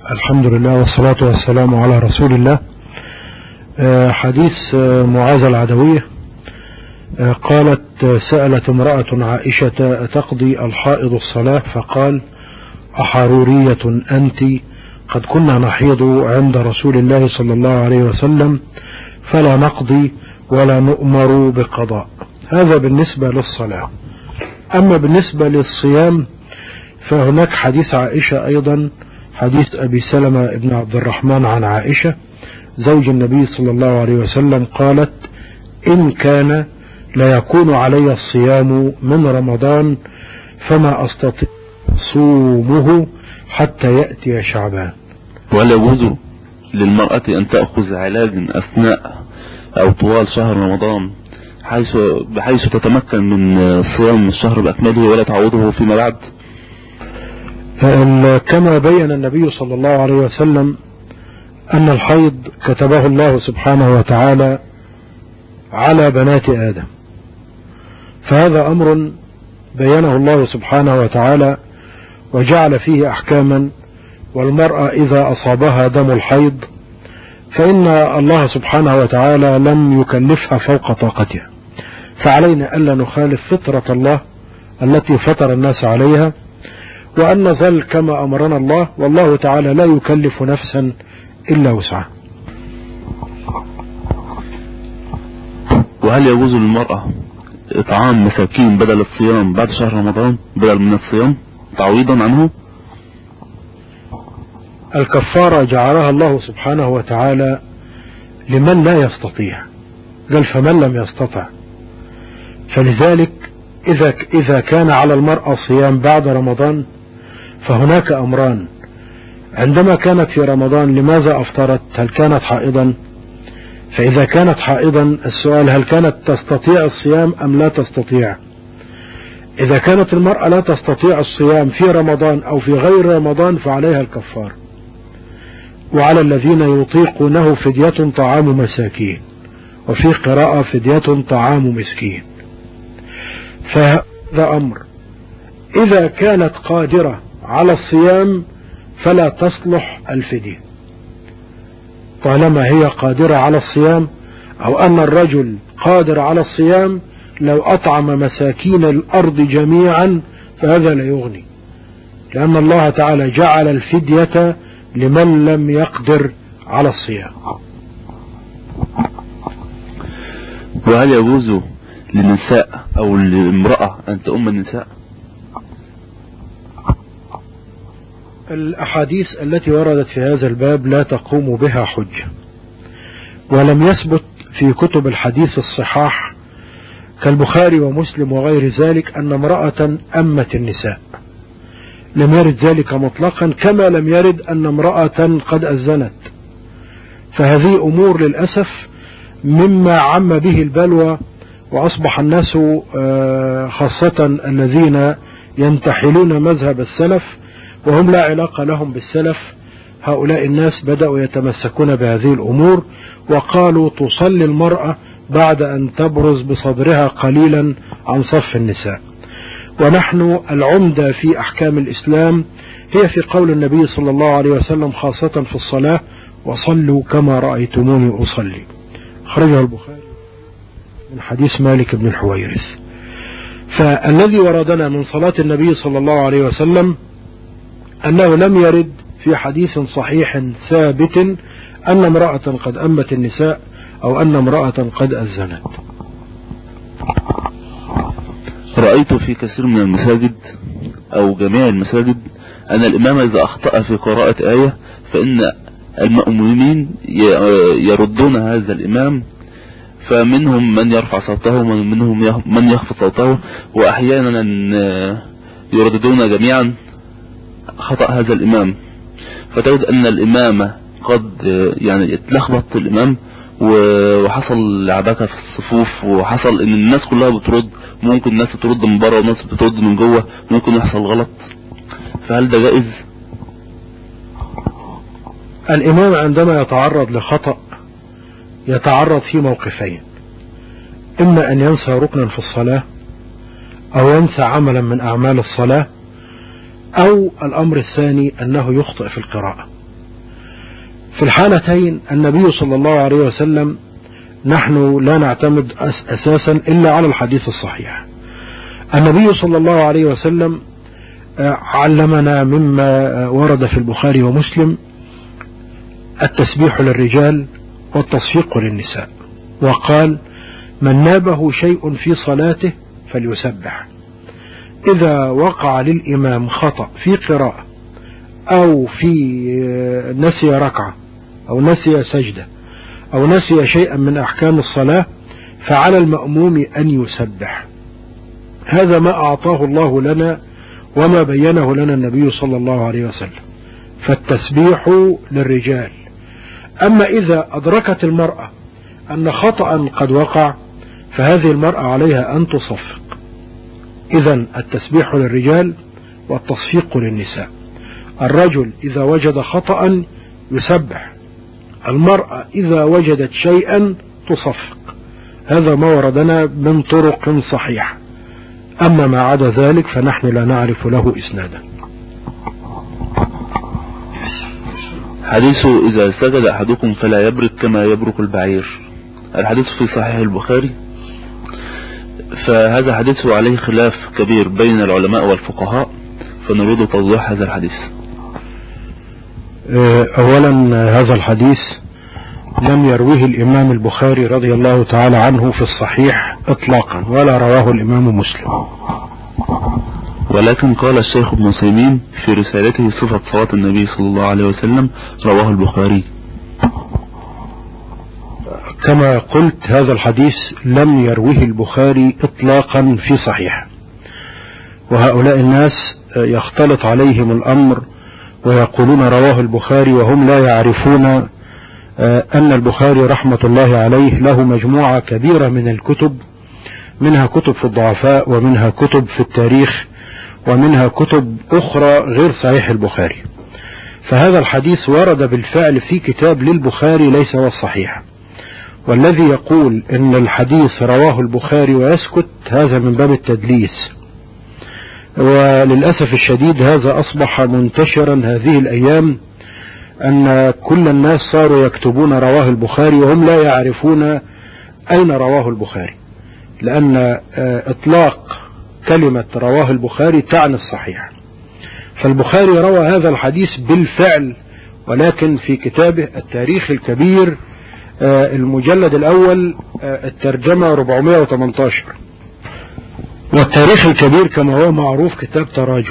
الحمد لله والصلاة والسلام على رسول الله. حديث معاذة العدوية قالت: سألت امرأة عائشة: أتقضي الحائض الصلاة؟ فقال: أحرورية أنت؟ قد كنا نحيض عند رسول الله صلى الله عليه وسلم فلا نقضي ولا نؤمر بقضاء. هذا بالنسبة للصلاة. أما بالنسبة للصيام فهناك حديث عائشة أيضا، حديث أبي سلمة ابن عبد الرحمن عن عائشة زوج النبي صلى الله عليه وسلم قالت: إن كان لا يكون علي الصيام من رمضان فما أستطيع صومه حتى يأتي شعبان. وهل يجوز للمرأة أن تأخذ علاج أثناء أو طوال شهر رمضان بحيث تتمكن من صيام الشهر بأكمله ولا تعوضه فيما بعد؟ كما بين النبي صلى الله عليه وسلم أن الحيض كتبه الله سبحانه وتعالى على بنات آدم، فهذا أمر بينه الله سبحانه وتعالى وجعل فيه أحكاما. والمرأة إذا أصابها دم الحيض فإن الله سبحانه وتعالى لم يكلفها فوق طاقتها، فعلينا ألا نخالف فطرة الله التي فطر الناس عليها، وأن نظل كما أمرنا الله، والله تعالى لا يكلف نفسا إلا وسعها. وهل يجوز للمرأة إطعام مساكين بدل الصيام بعد شهر رمضان بدل من الصيام تعويضا عنه؟ الكفارة جعلها الله سبحانه وتعالى لمن لا يستطيع، قال: فمن لم يستطع. فلذلك إذا كان على المرأة صيام بعد رمضان فهناك أمران: عندما كانت في رمضان لماذا أفطرت؟ هل كانت حائضا؟ فإذا كانت حائضا السؤال: هل كانت تستطيع الصيام أم لا تستطيع؟ إذا كانت المرأة لا تستطيع الصيام في رمضان أو في غير رمضان فعليها الكفار. وعلى الذين يطيقونه فدية طعام مساكين، وفي قراءة فدية طعام مسكين. فهذا أمر. إذا كانت قادرة على الصيام فلا تصلح الفدية طالما هي قادرة على الصيام، أو أن الرجل قادر على الصيام لو أطعم مساكين الأرض جميعا فهذا لا يغني، لأن الله تعالى جعل الفدية لمن لم يقدر على الصيام. وهل يجوز للنساء أو للمرأة أن تؤم النساء؟ الأحاديث التي وردت في هذا الباب لا تقوم بها حجة، ولم يثبت في كتب الحديث الصحاح كالبخاري ومسلم وغير ذلك أن امرأة أمت النساء، لم يرد ذلك مطلقا، كما لم يرد أن امرأة قد أذنت. فهذه أمور للأسف مما عم به البلوى، وأصبح الناس خاصة الذين ينتحلون مذهب السلف وهم لا علاقة لهم بالسلف، هؤلاء الناس بدأوا يتمسكون بهذه الأمور، وقالوا تصلي المرأة بعد أن تبرز بصدرها قليلا عن صف النساء. ونحن العمدة في أحكام الإسلام هي في قول النبي صلى الله عليه وسلم خاصة في الصلاة: وصلوا كما رأيتموني أصلي. خرجه البخاري من حديث مالك بن الحويرث. فالذي وردنا من صلاة النبي صلى الله عليه وسلم أنه لم يرد في حديث صحيح ثابت أن امرأة قد أمت النساء أو أن امرأة قد أذنت. رأيت في كثير من المساجد أو جميع المساجد أن الإمام إذا أخطأ في قراءة آية فإن المأمومين يردون هذا الإمام، فمنهم من يرفع صوته ومنهم من يخفض صوته، وأحيانا يرددون جميعا خطأ هذا الإمام، فتجد أن الإمام قد اتلخبط الإمام وحصل لعبكة في الصفوف، وحصل ان الناس كلها بترد، ممكن الناس ترد من بره والناس بترد من جوه، ممكن يحصل غلط. فهل ده جائز؟ الإمام عندما يتعرض لخطأ يتعرض في موقفين: إما أن ينسى ركنا في الصلاة أو ينسى عملا من أعمال الصلاة، أو الأمر الثاني أنه يخطئ في القراءة. في الحالتين النبي صلى الله عليه وسلم نحن لا نعتمد أساسا إلا على الحديث الصحيح. النبي صلى الله عليه وسلم علمنا مما ورد في البخاري ومسلم التسبيح للرجال والتصفيق للنساء، وقال: من نابه شيء في صلاته فليسبح. إذا وقع للإمام خطأ في قراءة أو في نسي ركعة أو نسي سجدة أو نسي شيئا من أحكام الصلاة فعلى المأموم أن يسبح. هذا ما أعطاه الله لنا وما بينه لنا النبي صلى الله عليه وسلم، فالتسبيح للرجال. أما إذا أدركت المرأة أن خطأ قد وقع فهذه المرأة عليها أن تصفق. إذن التسبيح للرجال والتصفيق للنساء. الرجل إذا وجد خطأ يسبح، المرأة إذا وجدت شيئا تصفق. هذا ما وردنا من طرق صحيحة، أما ما عدا ذلك فنحن لا نعرف له إسنادا. حديث إذا سجد أحدكم فلا يبرك كما يبرك البعير، الحديث في صحيح البخاري، فهذا حديث عليه خلاف كبير بين العلماء والفقهاء، فنريد توضيح هذا الحديث. أولا هذا الحديث لم يرويه الإمام البخاري رضي الله تعالى عنه في الصحيح إطلاقا، ولا رواه الإمام مسلم، ولكن قال الشيخ ابن عثيمين في رسالته صفة صلاة النبي صلى الله عليه وسلم رواه البخاري. كما قلت هذا الحديث لم يرويه البخاري إطلاقا في صحيح، وهؤلاء الناس يختلط عليهم الأمر ويقولون رواه البخاري وهم لا يعرفون أن البخاري رحمة الله عليه له مجموعة كبيرة من الكتب، منها كتب في الضعفاء ومنها كتب في التاريخ ومنها كتب أخرى غير صحيح البخاري. فهذا الحديث ورد بالفعل في كتاب للبخاري ليس هو الصحيح، والذي يقول إن الحديث رواه البخاري ويسكت هذا من باب التدليس. وللأسف الشديد هذا أصبح منتشرا هذه الأيام، أن كل الناس صاروا يكتبون رواه البخاري وهم لا يعرفون أين رواه البخاري، لأن إطلاق كلمة رواه البخاري تعني الصحيح. فالبخاري روى هذا الحديث بالفعل، ولكن في كتابه التاريخ الكبير المجلد الأول الترجمة 418، والتاريخ الكبير كما هو معروف كتاب تراجم،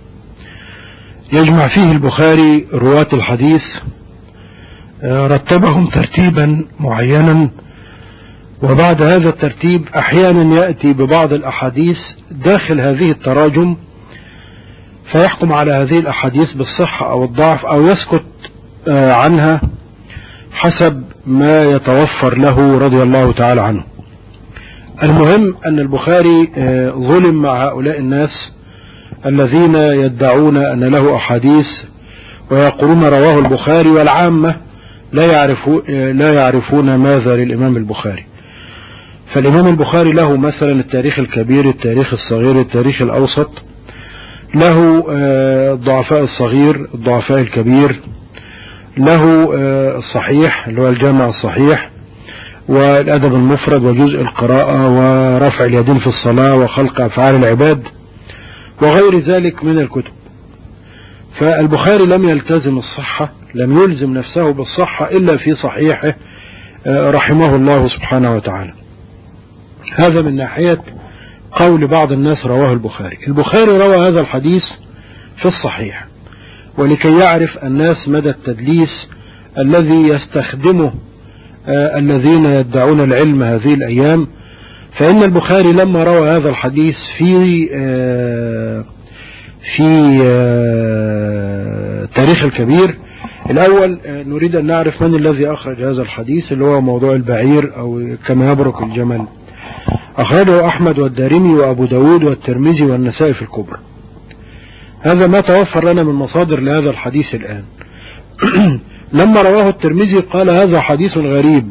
يجمع فيه البخاري رواة الحديث، رتبهم ترتيبا معينا، وبعد هذا الترتيب أحيانا يأتي ببعض الأحاديث داخل هذه التراجم فيحكم على هذه الأحاديث بالصحة أو الضعف أو يسكت عنها حسب ما يتوفر له رضي الله تعالى عنه. المهم أن البخاري ظلم مع هؤلاء الناس الذين يدعون أن له أحاديث ويقولون رواه البخاري، والعامة لا يعرفون ماذا للإمام البخاري. فالإمام البخاري له مثلا التاريخ الكبير، التاريخ الصغير، التاريخ الأوسط، له الضعفاء الصغير، الضعفاء الكبير، له الصحيح اللي هو الجامع الصحيح، والأدب المفرد، وجزء القراءة، ورفع اليدين في الصلاة، وخلق أفعال العباد، وغير ذلك من الكتب. فالبخاري لم يلتزم الصحة، لم يلزم نفسه بالصحة إلا في صحيحه رحمه الله سبحانه وتعالى. هذا من ناحية قول بعض الناس رواه البخاري. البخاري روى هذا الحديث في الصحيح، ولكي يعرف الناس مدى التدليس الذي يستخدمه الذين يدعون العلم هذه الأيام، فإن البخاري لما روى هذا الحديث في تاريخ الكبير، الأول نريد أن نعرف من الذي أخرج هذا الحديث اللي هو موضوع البعير أو كما يبرك الجمل. أخرجه أحمد والدارمي وأبو داود والترمذي والنسائي في الكبرى. هذا ما توفر لنا من مصادر لهذا الحديث الآن. لما رواه الترمذي قال هذا حديث غريب.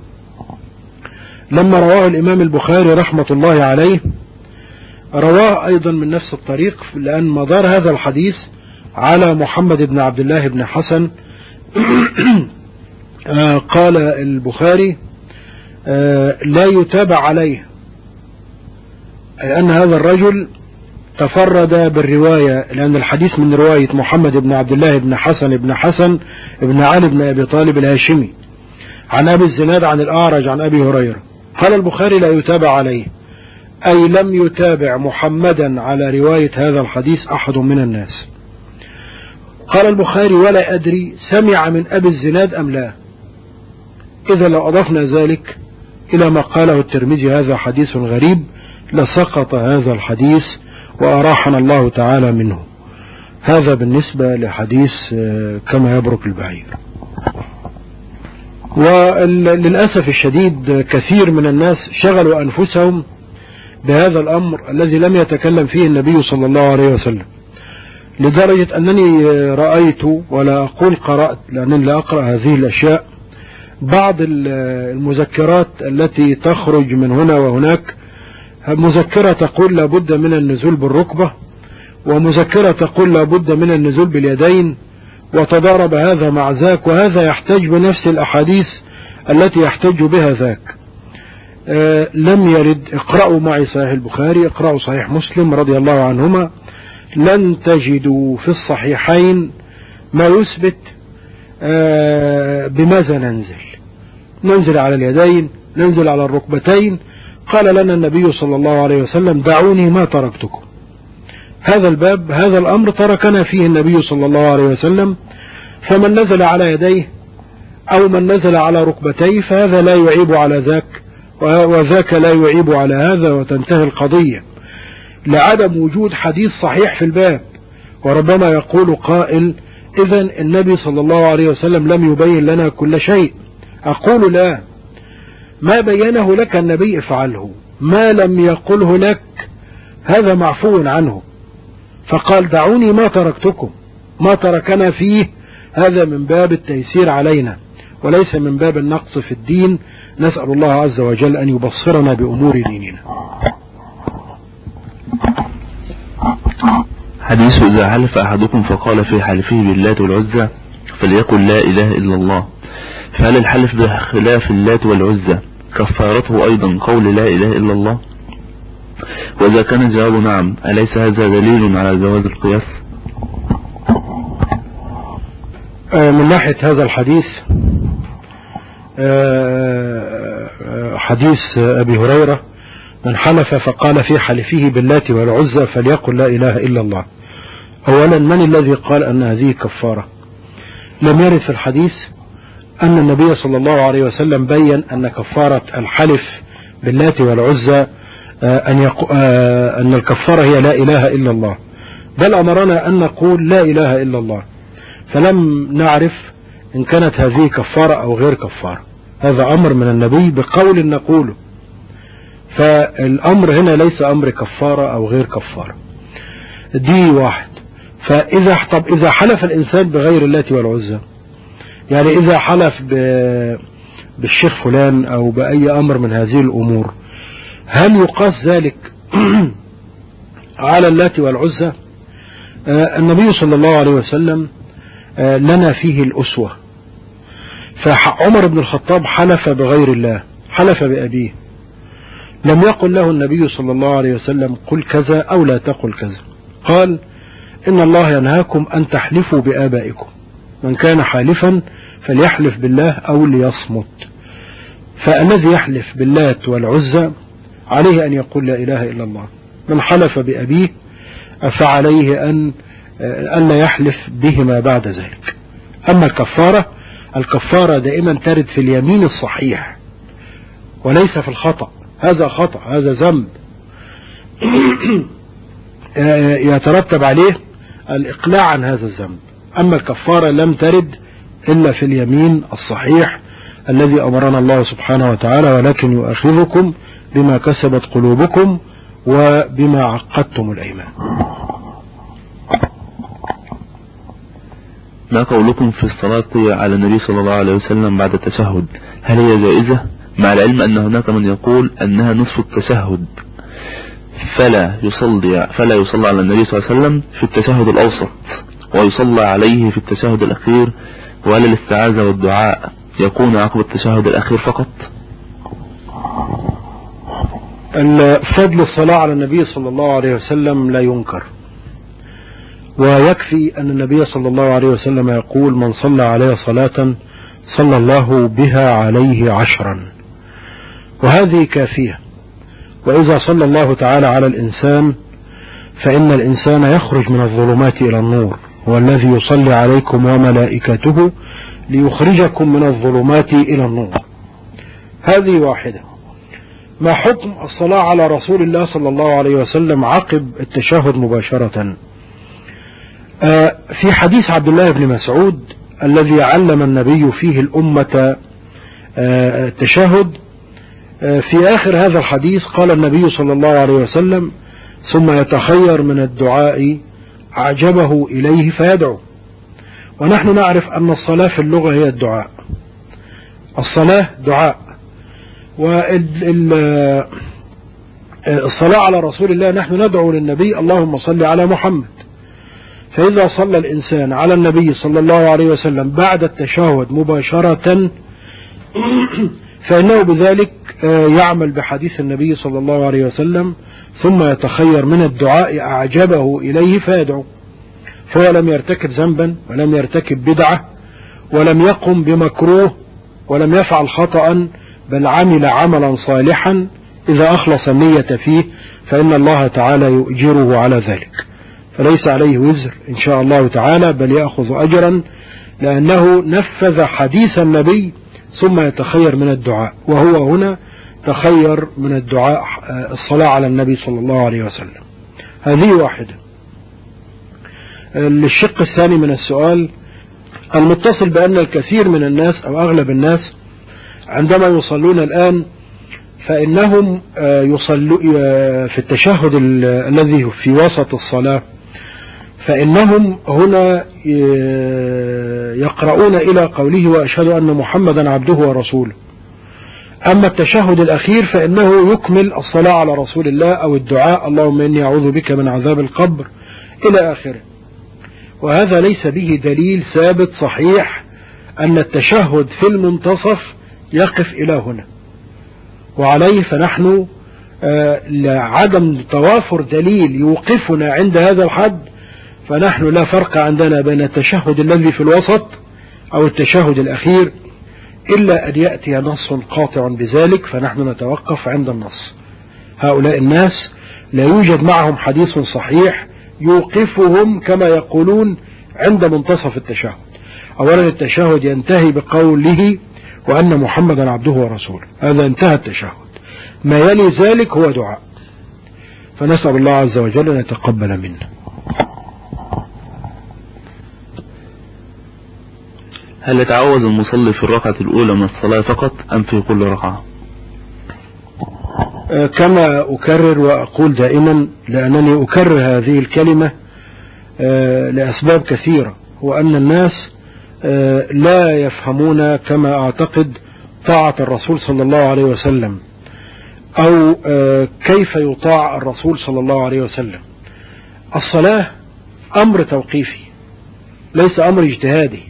لما رواه الإمام البخاري رحمة الله عليه رواه أيضا من نفس الطريق، لأن مدار هذا الحديث على محمد بن عبد الله بن حسن قال البخاري لا يتابع عليه، أي أن هذا الرجل تفرد بالرواية، لأن الحديث من رواية محمد بن عبد الله بن حسن بن علي بن أبي طالب الهاشمي عن أبي الزناد عن الأعرج عن أبي هريرة. قال البخاري لا يتابع عليه، أي لم يتابع محمدا على رواية هذا الحديث أحد من الناس. قال البخاري ولا أدري سمع من أبي الزناد أم لا. إذا لو أضفنا ذلك إلى ما قاله الترمذي هذا حديث غريب لسقط هذا الحديث وأراحنا الله تعالى منه. هذا بالنسبة لحديث كما يبرك البعير. وللأسف الشديد كثير من الناس شغلوا أنفسهم بهذا الأمر الذي لم يتكلم فيه النبي صلى الله عليه وسلم، لدرجة أنني رأيت ولا أقول قرأت لأنني لا أقرأ هذه الأشياء بعض المذكرات التي تخرج من هنا وهناك، مذكرة تقول لابد من النزول بالركبة، ومذكرة تقول لابد من النزول باليدين، وتضارب هذا مع ذاك، وهذا يحتاج بنفس الأحاديث التي يحتاج بها ذاك. لم يرد. اقرأوا معي صحيح البخاري، اقرأوا صحيح مسلم رضي الله عنهما، لن تجدوا في الصحيحين ما يثبت بماذا ننزل على اليدين، ننزل على الركبتين. قال لنا النبي صلى الله عليه وسلم دعوني ما تركتكم. هذا الباب، هذا الأمر تركنا فيه النبي صلى الله عليه وسلم، فمن نزل على يديه أو من نزل على ركبتيه فهذا لا يعيب على ذاك، وذاك لا يعيب على هذا، وتنتهي القضية لعدم وجود حديث صحيح في الباب. وربما يقول قائل إذن النبي صلى الله عليه وسلم لم يبين لنا كل شيء. أقول لا، ما بينه لك النبي افعله، ما لم يقله لك هذا معفو عنه. فقال دعوني ما تركتكم، ما تركنا فيه، هذا من باب التيسير علينا وليس من باب النقص في الدين. نسأل الله عز وجل أن يبصرنا بأمور ديننا. حديث إذا حلف أحدكم فقال في حلفه باللات والعزى فليقل لا إله إلا الله، فهل الحلف بخلاف اللات والعزى كفارته أيضا قول لا إله إلا الله؟ وإذا كان الجواب نعم أليس هذا دليل على جواز القياس؟ من ناحية هذا الحديث، حديث أبي هريرة من حلف فقال في حلفه باللات والعزى فليقل لا إله إلا الله. أولا من الذي قال أن هذه كفارة؟ لم يرد في الحديث أن النبي صلى الله عليه وسلم بين أن كفارة الحلف باللات والعزى أن الكفارة هي لا إله إلا الله، بل أمرنا أن نقول لا إله إلا الله، فلم نعرف إن كانت هذه كفارة أو غير كفارة. هذا أمر من النبي بقول نقوله، فالأمر هنا ليس أمر كفارة أو غير كفارة. دي واحد. إذا حلف الإنسان بغير اللات والعزى، يعني إذا حلف بالشيخ فلان أو بأي أمر من هذه الأمور، هل يقاس ذلك على اللات والعزى؟ النبي صلى الله عليه وسلم لنا فيه الأسوة. فعمر بن الخطاب حلف بغير الله، حلف بأبيه، لم يقل له النبي صلى الله عليه وسلم قل كذا أو لا تقل كذا، قال إن الله ينهاكم أن تحلفوا بآبائكم، من كان حالفا فليحلف بالله أو ليصمت. فالذي يحلف باللات والعزى عليه أن يقول لا إله إلا الله. من حلف بأبيه فعليه أن يحلف بهما بعد ذلك. أما الكفارة دائما ترد في اليمين الصحيح وليس في الخطأ. هذا خطأ، هذا ذنب يترتب عليه الإقلاع عن هذا الذنب. أما الكفارة لم ترد إلا في اليمين الصحيح الذي أمرنا الله سبحانه وتعالى، ولكن يؤاخذكم بما كسبت قلوبكم وبما عقدتم الأيمان. ما قولكم في الصلاة على النبي صلى الله عليه وسلم بعد التشهد، هل هي جائزة؟ مع العلم أن هناك من يقول أنها نصف التشهد، فلا يصلى على النبي صلى الله عليه وسلم في التشهد الأوسط ويصلى عليه في التشهد الأخير، ولا الاستعاذة والدعاء يكون عقب التشهد الأخير فقط؟ فضل الصلاة على النبي صلى الله عليه وسلم لا ينكر، ويكفي أن النبي صلى الله عليه وسلم يقول: من صلى عليه صلاة صلى الله بها عليه 10، وهذه كافية. وإذا صلى الله تعالى على الإنسان فإن الإنسان يخرج من الظلمات إلى النور، هو الذي يصلي عليكم وملائكته ليخرجكم من الظلمات إلى النور. هذه واحدة. ما حكم الصلاة على رسول الله صلى الله عليه وسلم عقب التشهد مباشرة؟ في حديث عبد الله بن مسعود الذي علم النبي فيه الأمة التشهد، في آخر هذا الحديث قال النبي صلى الله عليه وسلم: ثم يتخير من الدعاء أعجبه إليه فيدعو. ونحن نعرف أن الصلاة في اللغة هي الدعاء، الصلاة دعاء. والصلاة على رسول الله نحن ندعو للنبي: اللهم صل على محمد. فإذا صلى الإنسان على النبي صلى الله عليه وسلم بعد التشهد مباشرة فإنه بذلك يعمل بحديث النبي صلى الله عليه وسلم: ثم يتخير من الدعاء أعجبه إليه فيدعو. فهو لم يرتكب ذنبا ولم يرتكب بدعة ولم يقم بمكروه ولم يفعل خطأ، بل عمل عملا صالحا إذا أخلص النية فيه، فإن الله تعالى يؤجره على ذلك، فليس عليه وزر إن شاء الله تعالى، بل يأخذ أجرا لأنه نفذ حديث النبي ثم يتخير من الدعاء. وهو هنا تخير من الدعاء الصلاة على النبي صلى الله عليه وسلم. هذه واحدة. الشق الثاني من السؤال المتصل بأن الكثير من الناس أو أغلب الناس عندما يصلون الآن فإنهم يصلوا في التشهد الذي في وسط الصلاة، فإنهم هنا يقرؤون إلى قوله: وأشهد أن محمدا عبده ورسوله. أما التشهد الأخير فإنه يكمل الصلاة على رسول الله أو الدعاء: اللهم إني أعوذ بك من عذاب القبر إلى آخره. وهذا ليس به دليل ثابت صحيح أن التشهد في المنتصف يقف إلى هنا، وعليه فنحن لعدم توافر دليل يوقفنا عند هذا الحد، فنحن لا فرق عندنا بين التشهد الذي في الوسط أو التشهد الأخير إلا أن يأتي نص قاطع بذلك، فنحن نتوقف عند النص. هؤلاء الناس لا يوجد معهم حديث صحيح يوقفهم كما يقولون عند منتصف التشهد. أولا التشهد ينتهي بقوله: وأن محمدا عبده ورسوله، هذا انتهى التشهد. ما يلي ذلك هو دعاء، فنسأل الله عز وجل أن يتقبل منا. هل يتعوذ المصلي في الركعة الأولى من الصلاة فقط أم في كل ركعة؟ كما أكرر وأقول دائما، لأنني أكرر هذه الكلمة لأسباب كثيرة، وأن الناس لا يفهمون كما أعتقد طاعة الرسول صلى الله عليه وسلم، أو كيف يطاع الرسول صلى الله عليه وسلم. الصلاة أمر توقيفي ليس أمر اجتهادي،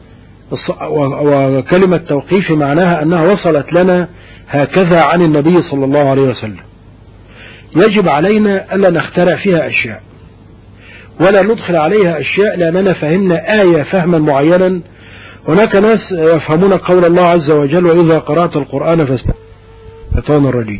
وكلمة توقيفي معناها أنها وصلت لنا هكذا عن النبي صلى الله عليه وسلم. يجب علينا ألا نخترع فيها أشياء ولا ندخل عليها أشياء لأننا فهمنا آية فهما معينا. هناك ناس يفهمون قول الله عز وجل: وإذا قرأت القرآن فاستعذ بالله من الشيطان الرجيم،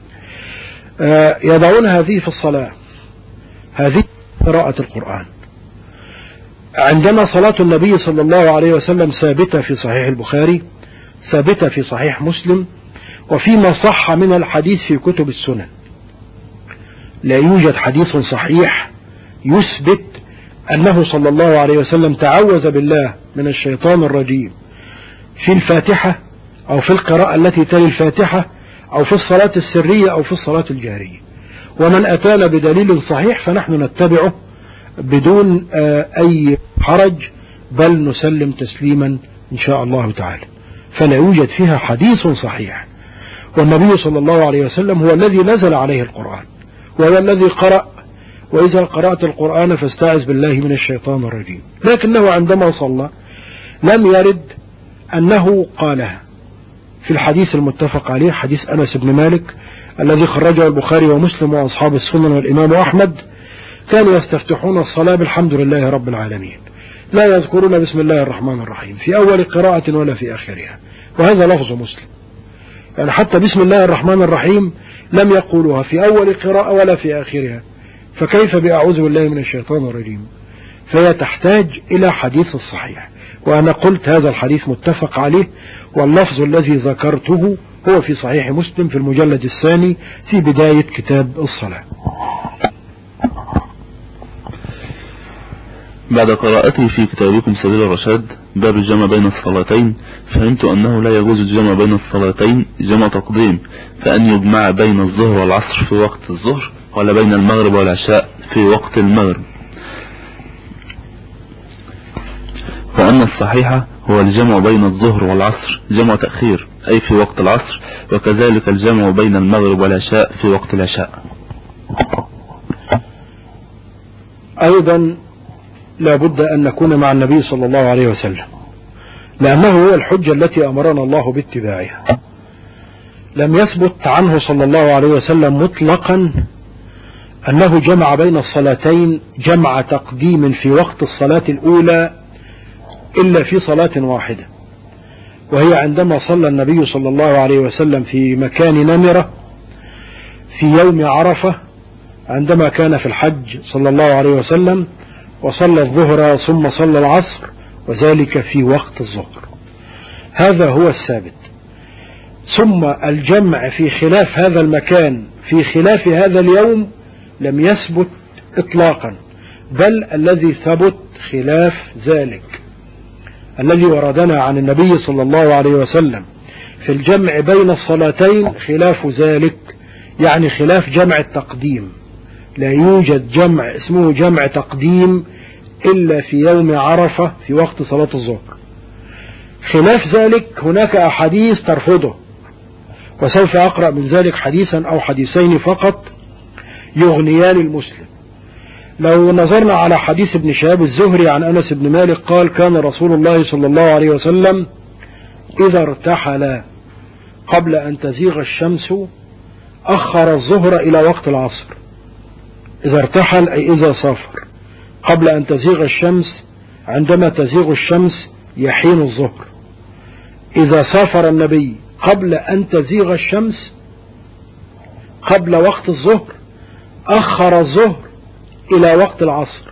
يضعون هذه في الصلاة، هذه قراءة القرآن. عندما صلاة النبي صلى الله عليه وسلم ثابتة في صحيح البخاري، ثابتة في صحيح مسلم، وفيما صح من الحديث في كتب السنن. لا يوجد حديث صحيح يثبت أنه صلى الله عليه وسلم تعوذ بالله من الشيطان الرجيم في الفاتحة أو في القراءة التي تلي الفاتحة أو في الصلاة السرية أو في الصلاة الجهرية. ومن أتانا بدليل صحيح فنحن نتبعه بدون أي حرج، بل نسلم تسليما إن شاء الله تعالى. فلا يوجد فيها حديث صحيح. والنبي صلى الله عليه وسلم هو الذي نزل عليه القرآن، وهو الذي قرأ: وإذا قرأت القرآن فاستعذ بالله من الشيطان الرجيم. لكنه عندما صلى لم يرد أنه قالها في الحديث المتفق عليه، حديث أنس بن مالك الذي خرجه البخاري ومسلم وأصحاب السنن والإمام أحمد: كانوا يستفتحون الصلاة بالحمد لله رب العالمين، لا يذكرون بسم الله الرحمن الرحيم في أول قراءة ولا في آخرها. وهذا لفظ مسلم، يعني حتى بسم الله الرحمن الرحيم لم يقولوها في أول قراءة ولا في آخرها، فكيف بأعوذ بالله من الشيطان الرجيم؟ فهي تحتاج إلى حديث الصحيح. وأنا قلت هذا الحديث متفق عليه، واللفظ الذي ذكرته هو في صحيح مسلم في المجلد الثاني في بداية كتاب الصلاة. بعد قراءتي في كتابكم سبيل الرشاد باب الجمع بين الصلاتين، فهمت أنه لا يجوز الجمع بين الصلاتين جمع تقديم، فأن يجمع بين الظهر والعصر في وقت الظهر، ولا بين المغرب والعشاء في وقت المغرب، وأن الصحيح هو الجمع بين الظهر والعصر جمع تأخير أي في وقت العصر، وكذلك الجمع بين المغرب والعشاء في وقت العشاء. أيضا لا بد أن نكون مع النبي صلى الله عليه وسلم، لأنه هو الحجة التي أمرنا الله باتباعها. لم يثبت عنه صلى الله عليه وسلم مطلقا أنه جمع بين الصلاتين جمع تقديم في وقت الصلاة الأولى إلا في صلاة واحدة، وهي عندما صلى النبي صلى الله عليه وسلم في مكان نمرة في يوم عرفة عندما كان في الحج صلى الله عليه وسلم، وصلى الظهر ثم صلى العصر، وذلك في وقت الظهر. هذا هو الثابت. ثم الجمع في خلاف هذا المكان في خلاف هذا اليوم لم يثبت إطلاقا، بل الذي ثبت خلاف ذلك الذي وردنا عن النبي صلى الله عليه وسلم في الجمع بين الصلاتين خلاف ذلك، يعني خلاف جمع التقديم. لا يوجد جمع اسمه جمع تقديم إلا في يوم عرفة في وقت صلاة الظهر. خلاف ذلك هناك أحاديث ترفضه، وسوف أقرأ من ذلك حديثا أو حديثين فقط يغنيان المسلم. لو نظرنا على حديث ابن شهاب الزهري عن أنس بن مالك قال: كان رسول الله صلى الله عليه وسلم إذا ارتحل قبل أن تزيغ الشمس أخر الظهر إلى وقت العصر. إذا ارتحل أي إذا سافر قبل أن تزيغ الشمس، عندما تزيغ الشمس يحين الظهر. إذا سافر النبي قبل أن تزيغ الشمس قبل وقت الظهر أخر الظهر إلى وقت العصر،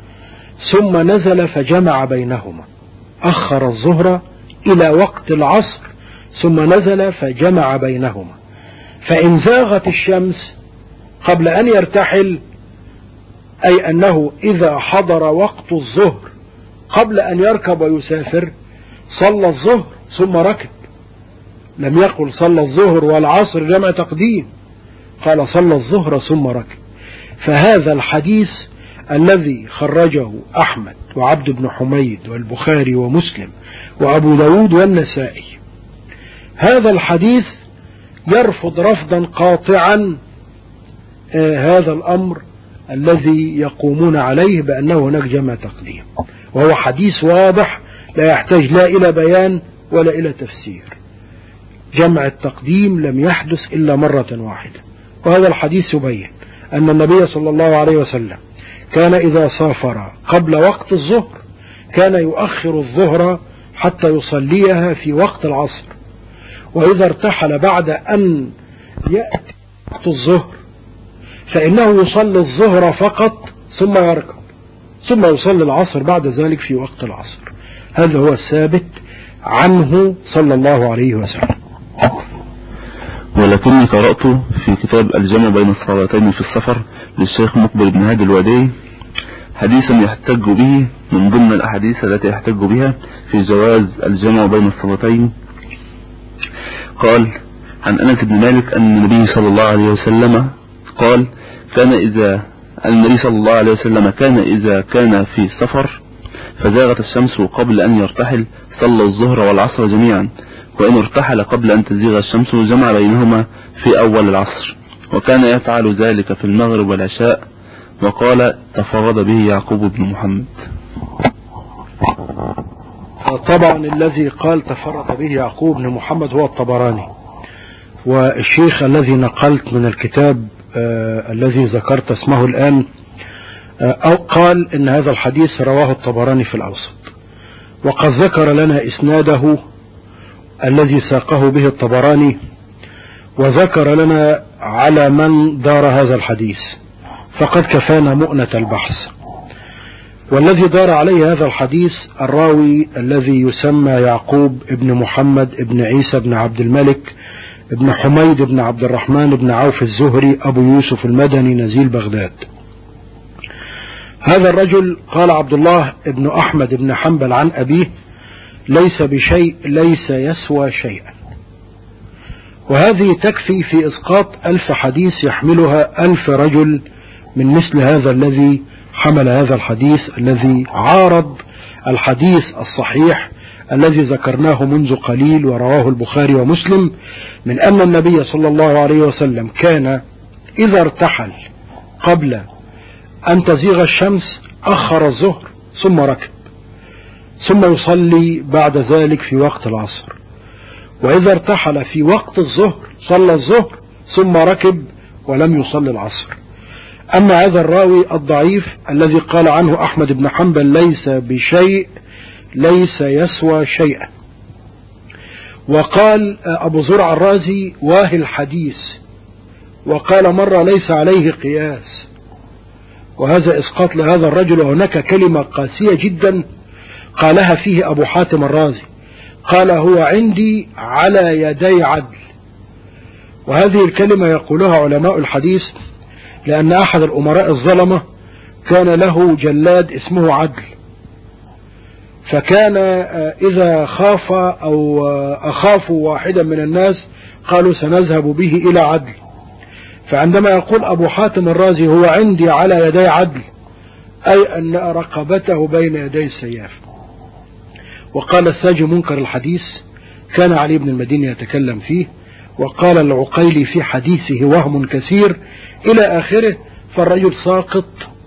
ثم نزل فجمع بينهما. أخر الظهر إلى وقت العصر ثم نزل فجمع بينهما. فإن زاغت الشمس قبل أن يرتحل، أي أنه إذا حضر وقت الظهر قبل أن يركب ويسافر صلى الظهر ثم ركب. لم يقل صلى الظهر والعصر جمع تقديم، قال صلى الظهر ثم ركب. فهذا الحديث الذي خرجه أحمد وعبد بن حميد والبخاري ومسلم وأبو داود والنسائي، هذا الحديث يرفض رفضا قاطعا هذا الأمر الذي يقومون عليه بأنه هناك جمع تقديم، وهو حديث واضح لا يحتاج لا إلى بيان ولا إلى تفسير. جمع التقديم لم يحدث إلا مرة واحدة، وهذا الحديث يبين أن النبي صلى الله عليه وسلم كان إذا سافر قبل وقت الظهر كان يؤخر الظهر حتى يصليها في وقت العصر، وإذا ارتحل بعد أن يأتي وقت الظهر فإنه يصلي الظهر فقط ثم يركب، ثم يصلي العصر بعد ذلك في وقت العصر. هذا هو الثابت عنه صلى الله عليه وسلم. ولكني قرأت في كتاب الجمع بين الصلاتين في السفر للشيخ مقبل بن هادي الوادي حديثا يحتج به من ضمن الأحاديث التي يحتج بها في جواز الجمع بين الصلاتين. قال عن أنس بن مالك أن النبي صلى الله عليه وسلم قال: النبي صلى الله عليه وسلم كان إذا كان في سفر فزاغت الشمس قبل أن يرتحل صلى الظهر والعصر جميعا، وإن ارتحل قبل أن تزيغ الشمس جمع بينهما في أول العصر، وكان يفعل ذلك في المغرب والعشاء. وقال: تفرد به يعقوب بن محمد. طبعا الذي قال تفرد به يعقوب بن محمد هو الطبراني، والشيخ الذي نقلت من الكتاب الذي ذكرت اسمه الآن أو قال إن هذا الحديث رواه الطبراني في الأوسط، وقد ذكر لنا إسناده الذي ساقه به الطبراني، وذكر لنا على من دار هذا الحديث، فقد كفانا مؤنة البحث. والذي دار عليه هذا الحديث الراوي الذي يسمى يعقوب ابن محمد ابن عيسى ابن عبد الملك ابن حميد ابن عبد الرحمن ابن عوف الزهري أبو يوسف المدني نزيل بغداد. هذا الرجل قال عبد الله ابن أحمد ابن حنبل عن أبيه: ليس بشيء ليس يسوى شيئا. وهذه تكفي في إسقاط 1000 حديث يحملها 1000 رجل من مثل هذا الذي حمل هذا الحديث الذي عارض الحديث الصحيح الذي ذكرناه منذ قليل ورواه البخاري ومسلم، من أن النبي صلى الله عليه وسلم كان إذا ارتحل قبل أن تزيغ الشمس أخر الظهر ثم ركب، ثم يصلي بعد ذلك في وقت العصر، وإذا ارتحل في وقت الظهر صلى الظهر ثم ركب ولم يصلي العصر. أما هذا الراوي الضعيف الذي قال عنه أحمد بن حنبل ليس بشيء ليس يسوى شيئا، وقال أبو زرع الرازي واهي الحديث، وقال مرة ليس عليه قياس، وهذا إسقاط لهذا الرجل. وهناك كلمة قاسية جدا قالها فيه أبو حاتم الرازي، قال هو عندي على يدي عدل، وهذه الكلمة يقولها علماء الحديث لأن أحد الأمراء الظلمة كان له جلاد اسمه عدل، فكان إذا خاف أو أخافوا واحدا من الناس قالوا سنذهب به إلى عدل. فعندما يقول أبو حاتم الرازي هو عندي على يدي عدل، أي أن رقبته بين يدي السياف. وقال الساجي منكر الحديث كان علي بن المديني يتكلم فيه، وقال العقيلي في حديثه وهم كثير إلى آخره. فالرجل ساقط،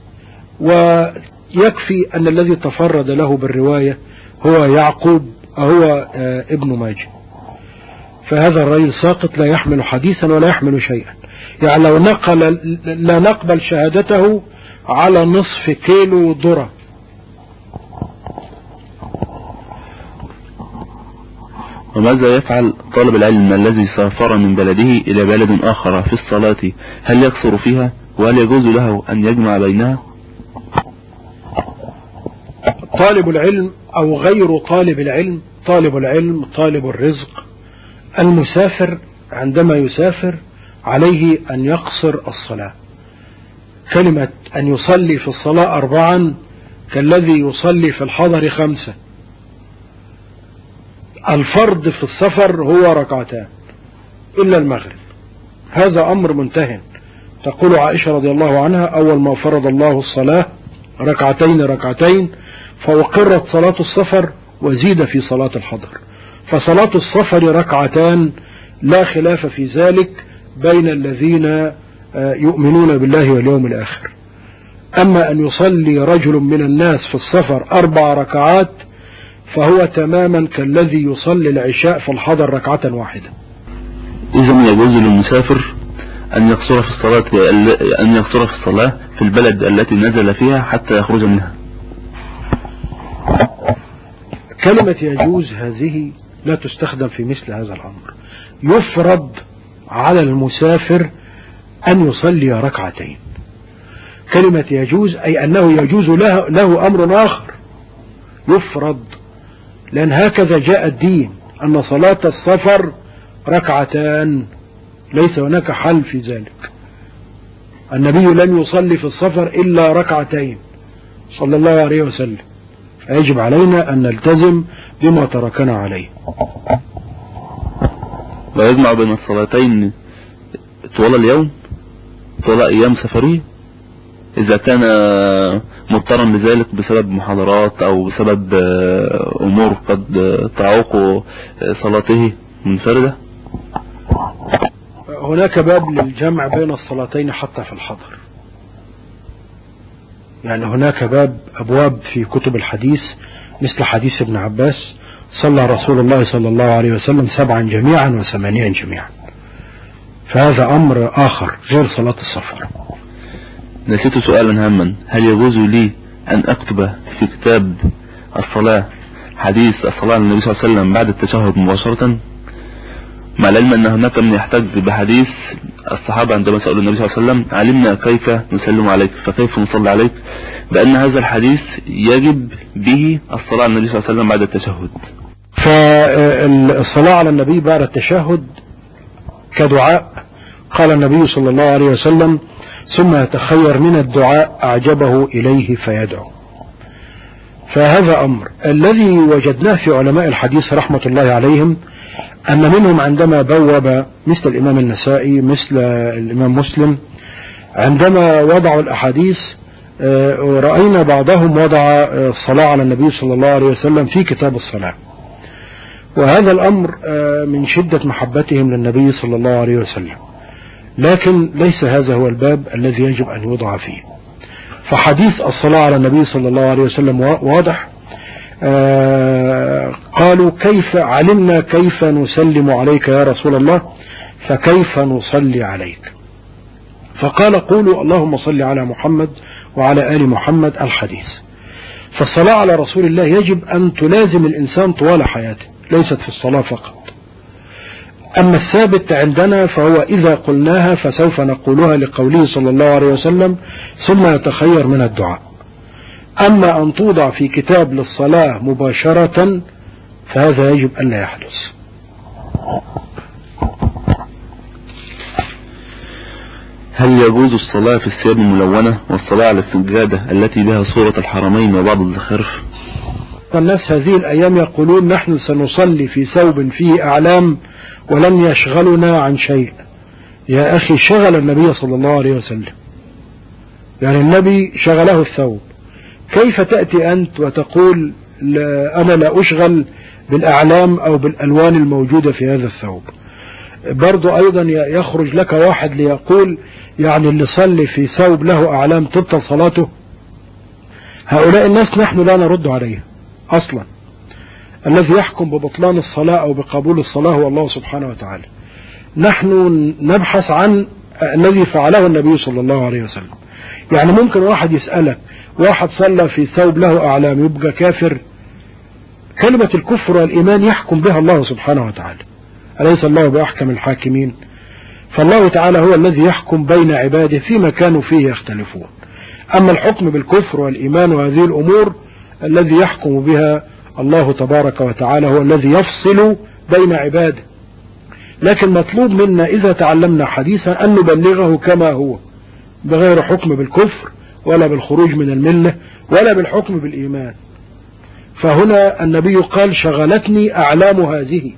ويكفي أن الذي تفرد له بالرواية هو يعقوب هو ابن ماجه، فهذا الرجل ساقط لا يحمل حديثا ولا يحمل شيئا. يعني لو نقل لا نقبل شهادته على نصف كيلو ذرة. وماذا يفعل طالب العلم الذي سافر من بلده إلى بلد آخر في الصلاة؟ هل يقصر فيها؟ وهل يجوز له أن يجمع بينها؟ طالب العلم أو غير طالب العلم، طالب العلم طالب الرزق، المسافر عندما يسافر عليه أن يقصر الصلاة. كلمة أن يصلي في الصلاة 4 كالذي يصلي في الحضر 5. الفرض في السفر هو 2 إلا المغرب، هذا أمر منتهٍ. تقول عائشة رضي الله عنها أول ما فرض الله الصلاة 2 فأقرت صلاة السفر وزيد في صلاة الحضر، فصلاة السفر 2 لا خلاف في ذلك بين الذين يؤمنون بالله واليوم الآخر. أما أن يصلي رجل من الناس في السفر 4 ركعات فهو تماما كالذي يصلي العشاء في الحضر 1. إذن يجوز للمسافر أن يقصر في الصلاة في البلد التي نزل فيها حتى يخرج منها. كلمة يجوز هذه لا تستخدم في مثل هذا الأمر. يفرض على المسافر أن يصلي 2. كلمة يجوز أي أنه يجوز له أمر آخر يفرض، لأن هكذا جاء الدين أن صلاة السفر 2 ليس هناك حل في ذلك. النبي لم يصلي في السفر إلا 2 صلى الله عليه وسلم، فيجب علينا أن نلتزم بما تركنا عليه. ويجمع بين الصلاتين طوال اليوم طوال أيام سفرية إذا كان مضطرا لذلك بسبب محاضرات أو بسبب أمور قد تعوق صلاته منفردة. هناك باب للجمع بين الصلاتين حتى في الحضر، يعني هناك أبواب في كتب الحديث مثل حديث ابن عباس صلى رسول الله صلى الله عليه وسلم 7 جميعا و8 جميعا، فهذا أمر آخر غير صلاة السفر. نسيت سؤالا هاما، هل يجوز لي أن أكتب في كتاب الصلاة حديث الصلاة على النبي صلى الله عليه وسلم بعد التشهد مباشرة، مع العلم أن هناك من يحتج بحديث الصحابة عندما سألوا النبي صلى الله عليه وسلم علمنا كيف نسلم عليك فكيف نصلي عليك، بأن هذا الحديث يجب به الصلاة على النبي صلى الله عليه وسلم بعد التشهد. فالصلاة على النبي بعد التشهد كدعاء، قال النبي صلى الله عليه وسلم ثم يتخير من الدعاء أعجبه إليه فيدعو. فهذا أمر الذي وجدناه في علماء الحديث رحمة الله عليهم، أن منهم عندما بوب مثل الإمام النسائي مثل الإمام مسلم عندما وضعوا الأحاديث، رأينا بعضهم وضع الصلاة على النبي صلى الله عليه وسلم في كتاب الصلاة، وهذا الأمر من شدة محبتهم للنبي صلى الله عليه وسلم، لكن ليس هذا هو الباب الذي يجب أن يوضع فيه. فحديث الصلاة على النبي صلى الله عليه وسلم واضح. قالوا كيف علمنا كيف نسلم عليك يا رسول الله فكيف نصلي عليك؟ فقال قولوا اللهم صل على محمد وعلى آل محمد الحديث. فالصلاة على رسول الله يجب أن تلازم الإنسان طوال حياته، ليست في الصلاة فقط. أما الثابت عندنا فهو إذا قلناها فسوف نقولها لقوله صلى الله عليه وسلم ثم يتخير من الدعاء. أما أن توضع في كتاب للصلاة مباشرة فهذا يجب أن لا يحدث. هل يجوز الصلاة في الثياب الملونة والصلاة على السجادة التي بها صورة الحرمين وبعض الزخارف؟ الناس هذه الأيام يقولون نحن سنصلي في ثوب فيه أعلام ولن يشغلنا عن شيء. يا أخي شغل النبي صلى الله عليه وسلم، يعني النبي شغله الثوب، كيف تأتي أنت وتقول أنا لا أشغل بالأعلام أو بالألوان الموجودة في هذا الثوب؟ برضو أيضا يخرج لك واحد ليقول يعني اللي صلي في ثوب له أعلام تبطل صلاته. هؤلاء الناس نحن لا نرد عليه أصلا. الذي يحكم ببطلان الصلاة أو بقبول الصلاة هو الله سبحانه وتعالى. نحن نبحث عن الذي فعله النبي صلى الله عليه وسلم. يعني ممكن واحد يسألك واحد صلى في ثوب له أعلام يبقى كافر؟ كلمة الكفر والإيمان يحكم بها الله سبحانه وتعالى، أليس الله بأحكم الحاكمين؟ فالله تعالى هو الذي يحكم بين عباده فيما كانوا فيه يختلفون. أما الحكم بالكفر والإيمان وهذه الأمور الذي يحكم بها الله تبارك وتعالى، هو الذي يفصل بين عباده. لكن مطلوب منا إذا تعلمنا حديثا أن نبلغه كما هو، بغير حكم بالكفر ولا بالخروج من الملة ولا بالحكم بالإيمان. فهنا النبي قال شغلتني أعلام هذه،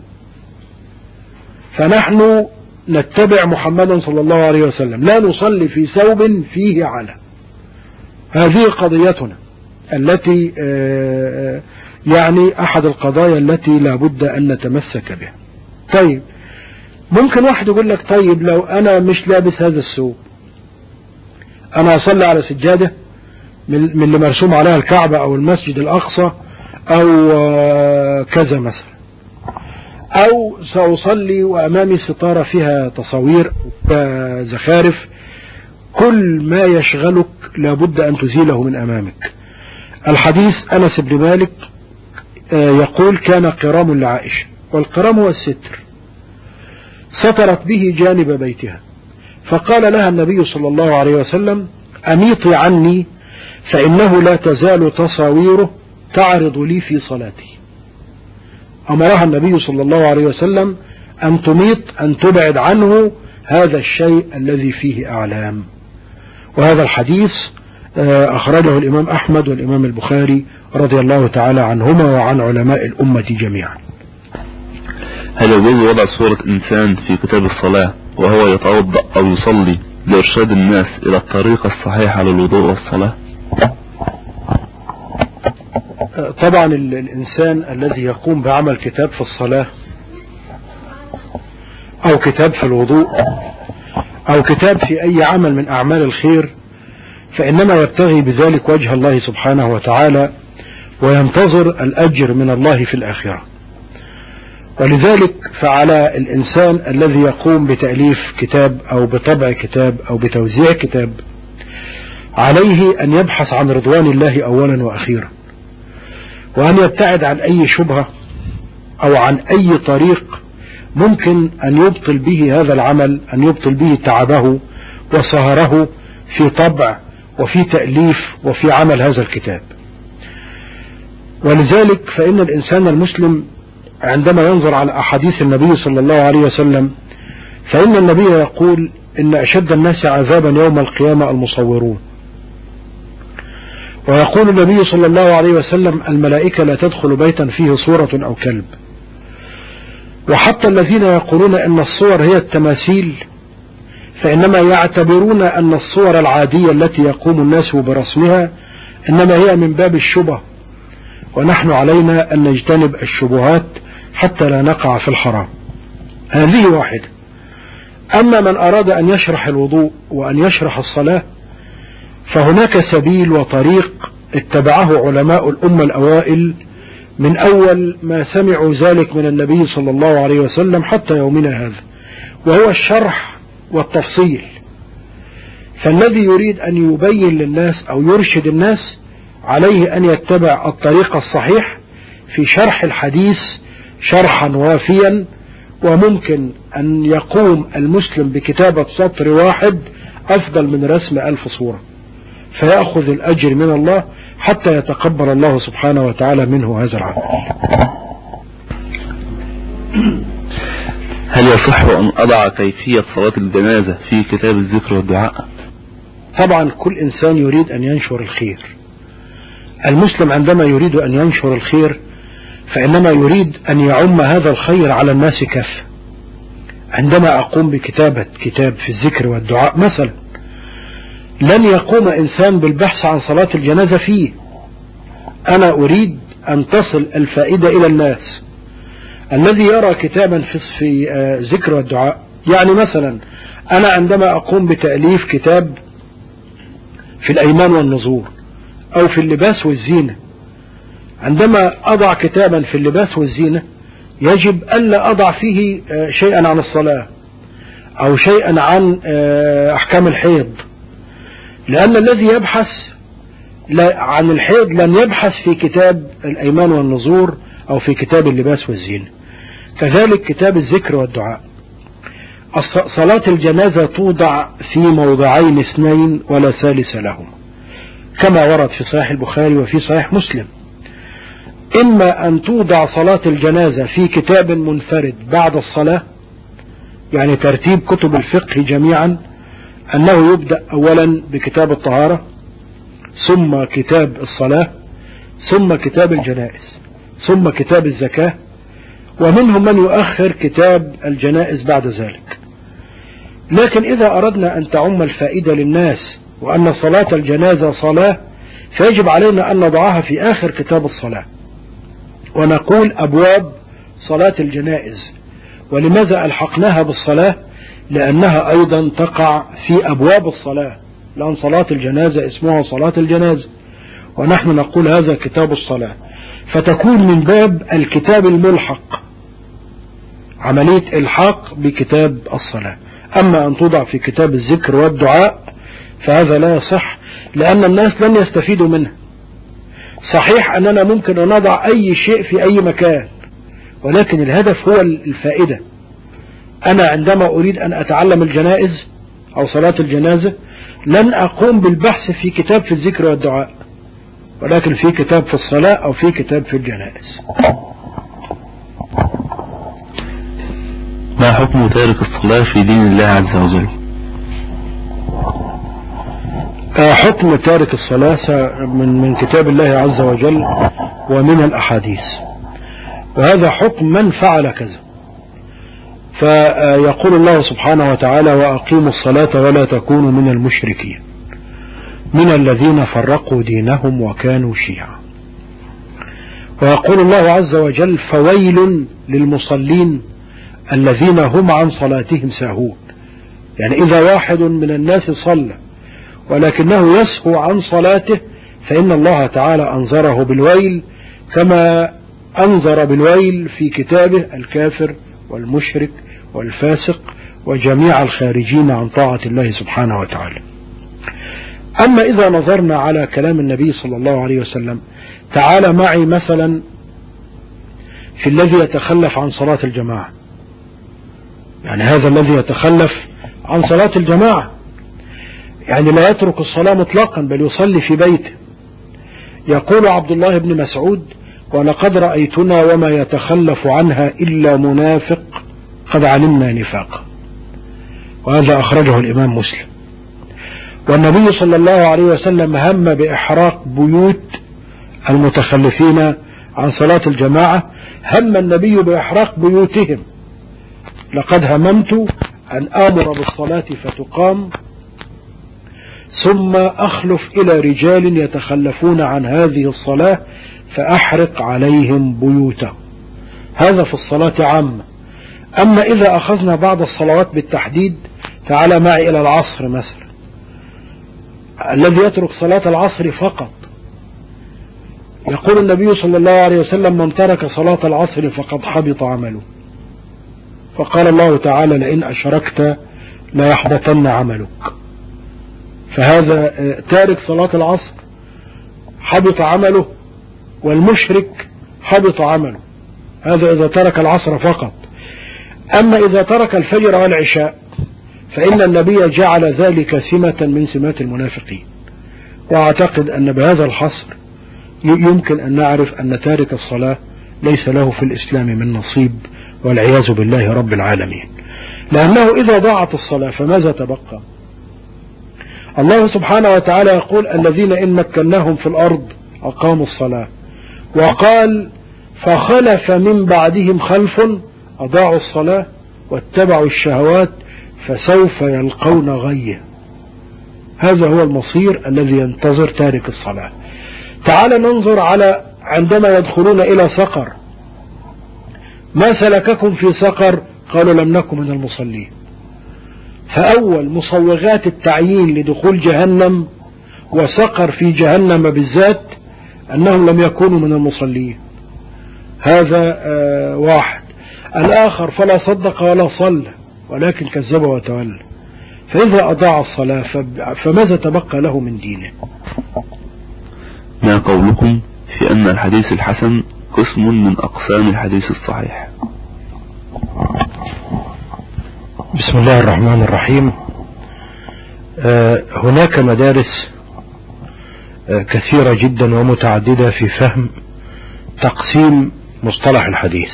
فنحن نتبع محمدا صلى الله عليه وسلم، لا نصلي في ثوب فيه علم. هذه قضيتنا التي يعني أحد القضايا التي لا بد أن نتمسك بها. طيب ممكن واحد يقول لك طيب لو أنا مش لابس هذا الثوب، أنا أصلي على سجادة من اللي مرسوم عليها الكعبة أو المسجد الأقصى أو كذا مثلا، أو سأصلي وأمامي ستارة فيها تصوير زخارف، كل ما يشغلك لابد أن تزيله من أمامك. الحديث أنس بن مالك يقول كان قرام لعائشة، والقرام هو الستر، سترت به جانب بيتها، فقال لها النبي صلى الله عليه وسلم أميطي عني فإنه لا تزال تصاويره تعرض لي في صلاتي. أمرها النبي صلى الله عليه وسلم أن تميط، أن تبعد عنه هذا الشيء الذي فيه أعلام. وهذا الحديث أخرجه الإمام أحمد والإمام البخاري رضي الله تعالى عنهما وعن علماء الأمة جميعا. هل يجوز وضع صورة إنسان في كتاب الصلاة وهو يتوضأ أو يصلي لإرشاد الناس إلى الطريقة الصحيحة للوضوء والصلاة؟ طبعا الإنسان الذي يقوم بعمل كتاب في الصلاة أو كتاب في الوضوء أو كتاب في أي عمل من أعمال الخير فإنما يبتغي بذلك وجه الله سبحانه وتعالى وينتظر الأجر من الله في الآخرة. ولذلك فعلى الإنسان الذي يقوم بتأليف كتاب أو بطبع كتاب أو بتوزيع كتاب عليه أن يبحث عن رضوان الله أولا وأخيرا، وأن يبتعد عن أي شبهة أو عن أي طريق ممكن أن يبطل به هذا العمل، أن يبطل به تعبه وسهره في طبع وفي تأليف وفي عمل هذا الكتاب. ولذلك فإن الإنسان المسلم عندما ينظر على أحاديث النبي صلى الله عليه وسلم فإن النبي يقول إن أشد الناس عذابا يوم القيامة المصورون، ويقول النبي صلى الله عليه وسلم الملائكة لا تدخل بيتا فيه صورة أو كلب. وحتى الذين يقولون أن الصور هي التماثيل فإنما يعتبرون أن الصور العادية التي يقوم الناس برسمها إنما هي من باب الشبه، ونحن علينا أن نجتنب الشبهات حتى لا نقع في الحرام. هذه واحدة. أما من أراد أن يشرح الوضوء وأن يشرح الصلاة فهناك سبيل وطريق اتبعه علماء الأمة الأوائل من أول ما سمعوا ذلك من النبي صلى الله عليه وسلم حتى يومنا هذا، وهو الشرح والتفصيل. فالذي يريد أن يبين للناس أو يرشد الناس عليه أن يتبع الطريق الصحيح في شرح الحديث شرحا وافيا، وممكن أن يقوم المسلم بكتابة سطر واحد أفضل من رسم 1000 صورة، فيأخذ الأجر من الله حتى يتقبل الله سبحانه وتعالى منه هذا العمل. هل يصح أن أضع كيفية صلاة الجنازة في كتاب الذكر والدعاء؟ طبعا كل إنسان يريد أن ينشر الخير. المسلم عندما يريد أن ينشر الخير فإنما يريد أن يعم هذا الخير على الناس كافة. عندما أقوم بكتابة كتاب في الذكر والدعاء مثلا لن يقوم إنسان بالبحث عن صلاة الجنازة فيه، أنا أريد أن تصل الفائدة إلى الناس. الذي يرى كتابا في ذكر والدعاء، يعني مثلا أنا عندما أقوم بتأليف كتاب في الأيمان والنذور أو في اللباس والزينة، عندما أضع كتابا في اللباس والزينة يجب ألا أضع فيه شيئا عن الصلاة أو شيئا عن أحكام الحيض، لأن الذي يبحث عن الحيض لن يبحث في كتاب الأيمان والنذور أو في كتاب اللباس والزينة. كذلك كتاب الذكر والدعاء. صلاة الجنازة توضع في موضعين اثنين ولا ثالث لهم كما ورد في صحيح البخاري وفي صحيح مسلم. إما أن توضع صلاة الجنازة في كتاب منفرد بعد الصلاة، يعني ترتيب كتب الفقه جميعا أنه يبدأ أولا بكتاب الطهارة ثم كتاب الصلاة ثم كتاب الجنائز ثم كتاب الزكاة، ومنهم من يؤخر كتاب الجنائز بعد ذلك. لكن إذا أردنا أن تعم الفائدة للناس وأن صلاة الجنازة صلاة فيجب علينا أن نضعها في آخر كتاب الصلاة ونقول أبواب صلاة الجنائز. ولماذا ألحقناها بالصلاة؟ لأنها أيضا تقع في أبواب الصلاة، لأن صلاة الجنازة اسمها صلاة الجنازة ونحن نقول هذا كتاب الصلاة، فتكون من باب الكتاب الملحق، عملية الحاق بكتاب الصلاة. أما أن توضع في كتاب الذكر والدعاء فهذا لا يصح، لأن الناس لن يستفيدوا منه. صحيح أننا ممكن أن نضع أي شيء في أي مكان، ولكن الهدف هو الفائدة. أنا عندما أريد أن أتعلم الجنائز أو صلاة الجنازة لن أقوم بالبحث في كتاب في الذكر والدعاء، ولكن في كتاب في الصلاة أو في كتاب في الجنائز. ما حكم تارك الصلاة في دين الله عز وجل؟ حكم تارك الصلاة من كتاب الله عز وجل ومن الأحاديث، وهذا حكم من فعل كذا. فيقول الله سبحانه وتعالى وأقيموا الصلاة ولا تكونوا من المشركين من الذين فرقوا دينهم وكانوا شيعا. ويقول الله عز وجل فويل للمصلين الذين هم عن صلاتهم ساهون. يعني إذا واحد من الناس صلى ولكنه يسهو عن صلاته فإن الله تعالى أنذره بالويل، كما أنذر بالويل في كتابه الكافر والمشرك والفاسق وجميع الخارجين عن طاعة الله سبحانه وتعالى. أما إذا نظرنا على كلام النبي صلى الله عليه وسلم، تعال معي مثلا في الذي يتخلف عن صلاة الجماعة، يعني هذا الذي يتخلف عن صلاة الجماعة يعني لا يترك الصلاة مطلقا بل يصلي في بيته. يقول عبد الله بن مسعود: ولقد رأيتنا وما يتخلف عنها إلا منافق قد علمنا نفاقه. وهذا أخرجه الإمام مسلم. والنبي صلى الله عليه وسلم هم بإحراق بيوت المتخلفين عن صلاة الجماعة، هم النبي بإحراق بيوتهم: لقد هممت أن آمر بالصلاة فتقام ثم أخلف إلى رجال يتخلفون عن هذه الصلاة فأحرق عليهم بيوتهم. هذا في الصلاة عامة. أما إذا أخذنا بعض الصلوات بالتحديد، تعال معي إلى العصر مثلا. الذي يترك صلاة العصر فقط، يقول النبي صلى الله عليه وسلم: من ترك صلاة العصر فقد حبط عمله. فقال الله تعالى: لئن أشركت لا يحبطن عملك. فهذا تارك صلاة العصر حبط عمله، والمشرك حبط عمله. هذا إذا ترك العصر فقط. أما إذا ترك الفجر والعشاء فإن النبي جعل ذلك سمة من سمات المنافقين. وأعتقد أن بهذا الحصر يمكن أن نعرف أن تارك الصلاة ليس له في الإسلام من نصيب، والعياذ بالله رب العالمين. لأنه إذا ضاعت الصلاة فماذا تبقى؟ الله سبحانه وتعالى يقول: الذين إن مكناهم في الأرض أقاموا الصلاة. وقال: فخلف من بعدهم خلف أضاعوا الصلاة واتبعوا الشهوات فسوف يلقون غيه. هذا هو المصير الذي ينتظر تارك الصلاة. تعال ننظر على عندما يدخلون إلى سقر: ما سلككم في سقر؟ قالوا: لم نكن من المصلين. فأول مصوغات التعيين لدخول جهنم وسقر في جهنم بالذات أنهم لم يكونوا من المصلين. هذا واحد. الآخر: فلا صدق ولا صلى ولكن كذب وتولى. فإذا أضاع الصلاة فماذا تبقى له من دينه؟ ما قولكم في أن الحديث الحسن قسم من أقسام الحديث الصحيح؟ بسم الله الرحمن الرحيم. هناك مدارس كثيرة جدا ومتعددة في فهم تقسيم مصطلح الحديث.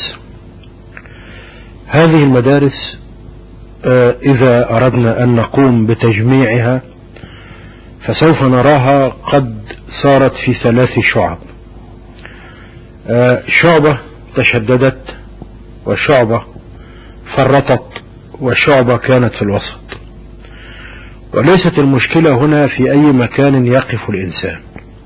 هذه المدارس إذا أردنا أن نقوم بتجميعها فسوف نراها قد صارت في 3 شعب. شعبة تشددت، وشعبة فرطت، وشعبة كانت في الوسط. وليست المشكلة هنا في أي مكان يقف الإنسان.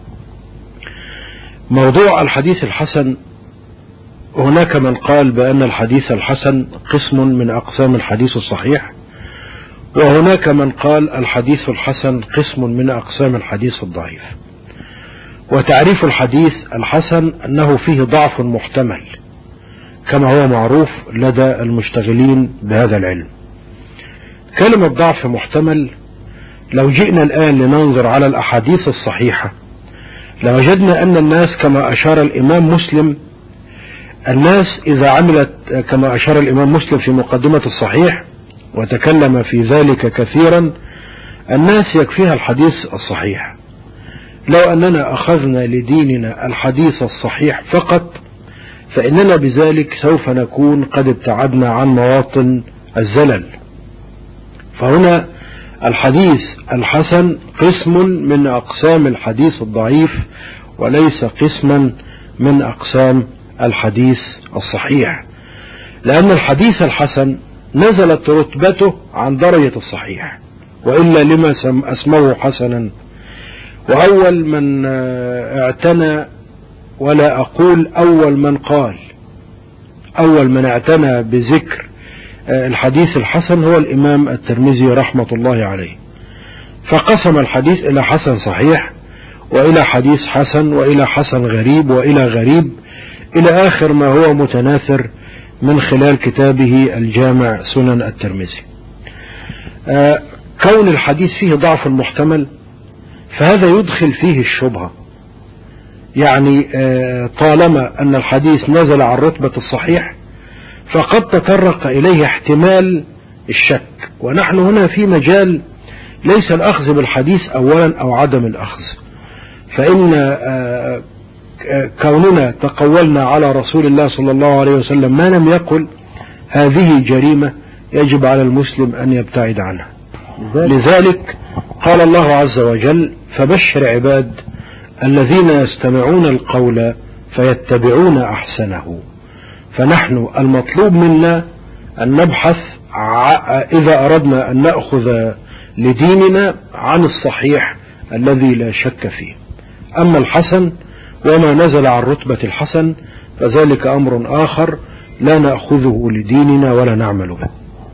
موضوع الحديث الحسن، هناك من قال بأن الحديث الحسن قسم من أقسام الحديث الصحيح، وهناك من قال الحديث الحسن قسم من أقسام الحديث الضعيف. وتعريف الحديث الحسن أنه فيه ضعف محتمل كما هو معروف لدى المشتغلين بهذا العلم. كلمة ضعف محتمل، لو جئنا الآن لننظر على الأحاديث الصحيحة لوجدنا أن الناس كما أشار الإمام مسلم، الناس إذا عملت كما أشار الإمام مسلم في مقدمة الصحيح وتكلم في ذلك كثيرا، الناس يكفيها الحديث الصحيح. لو أننا أخذنا لديننا الحديث الصحيح فقط فإننا بذلك سوف نكون قد ابتعدنا عن مواطن الزلل. فهنا الحديث الحسن قسم من أقسام الحديث الضعيف وليس قسما من أقسام الحديث الصحيح، لأن الحديث الحسن نزلت رتبته عن درجة الصحيح، وإلا لما أسموه حسنا. وأول من اعتنى، ولا أقول أول من قال، أول من اعتنى بذكر الحديث الحسن هو الإمام الترمذي رحمة الله عليه. فقسم الحديث إلى حسن صحيح، وإلى حديث حسن، وإلى حسن غريب، وإلى غريب، إلى آخر ما هو متناثر من خلال كتابه الجامع سنن الترمذي. كون الحديث فيه ضعف محتمل فهذا يدخل فيه الشبهة، يعني طالما أن الحديث نزل عن رتبة الصحيح فقد تطرق إليه احتمال الشك، ونحن هنا في مجال ليس الأخذ بالحديث أولا أو عدم الأخذ، فإن كوننا تقولنا على رسول الله صلى الله عليه وسلم ما لم يقل هذه جريمة يجب على المسلم أن يبتعد عنها. لذلك قال الله عز وجل: فبشر عباد الذين يستمعون القول فيتبعون أحسنه. فنحن المطلوب منا أن نبحث إذا أردنا أن نأخذ لديننا عن الصحيح الذي لا شك فيه. أما الحسن وما نزل عن رتبة الحسن فذلك أمر آخر لا نأخذه لديننا ولا نعمل به.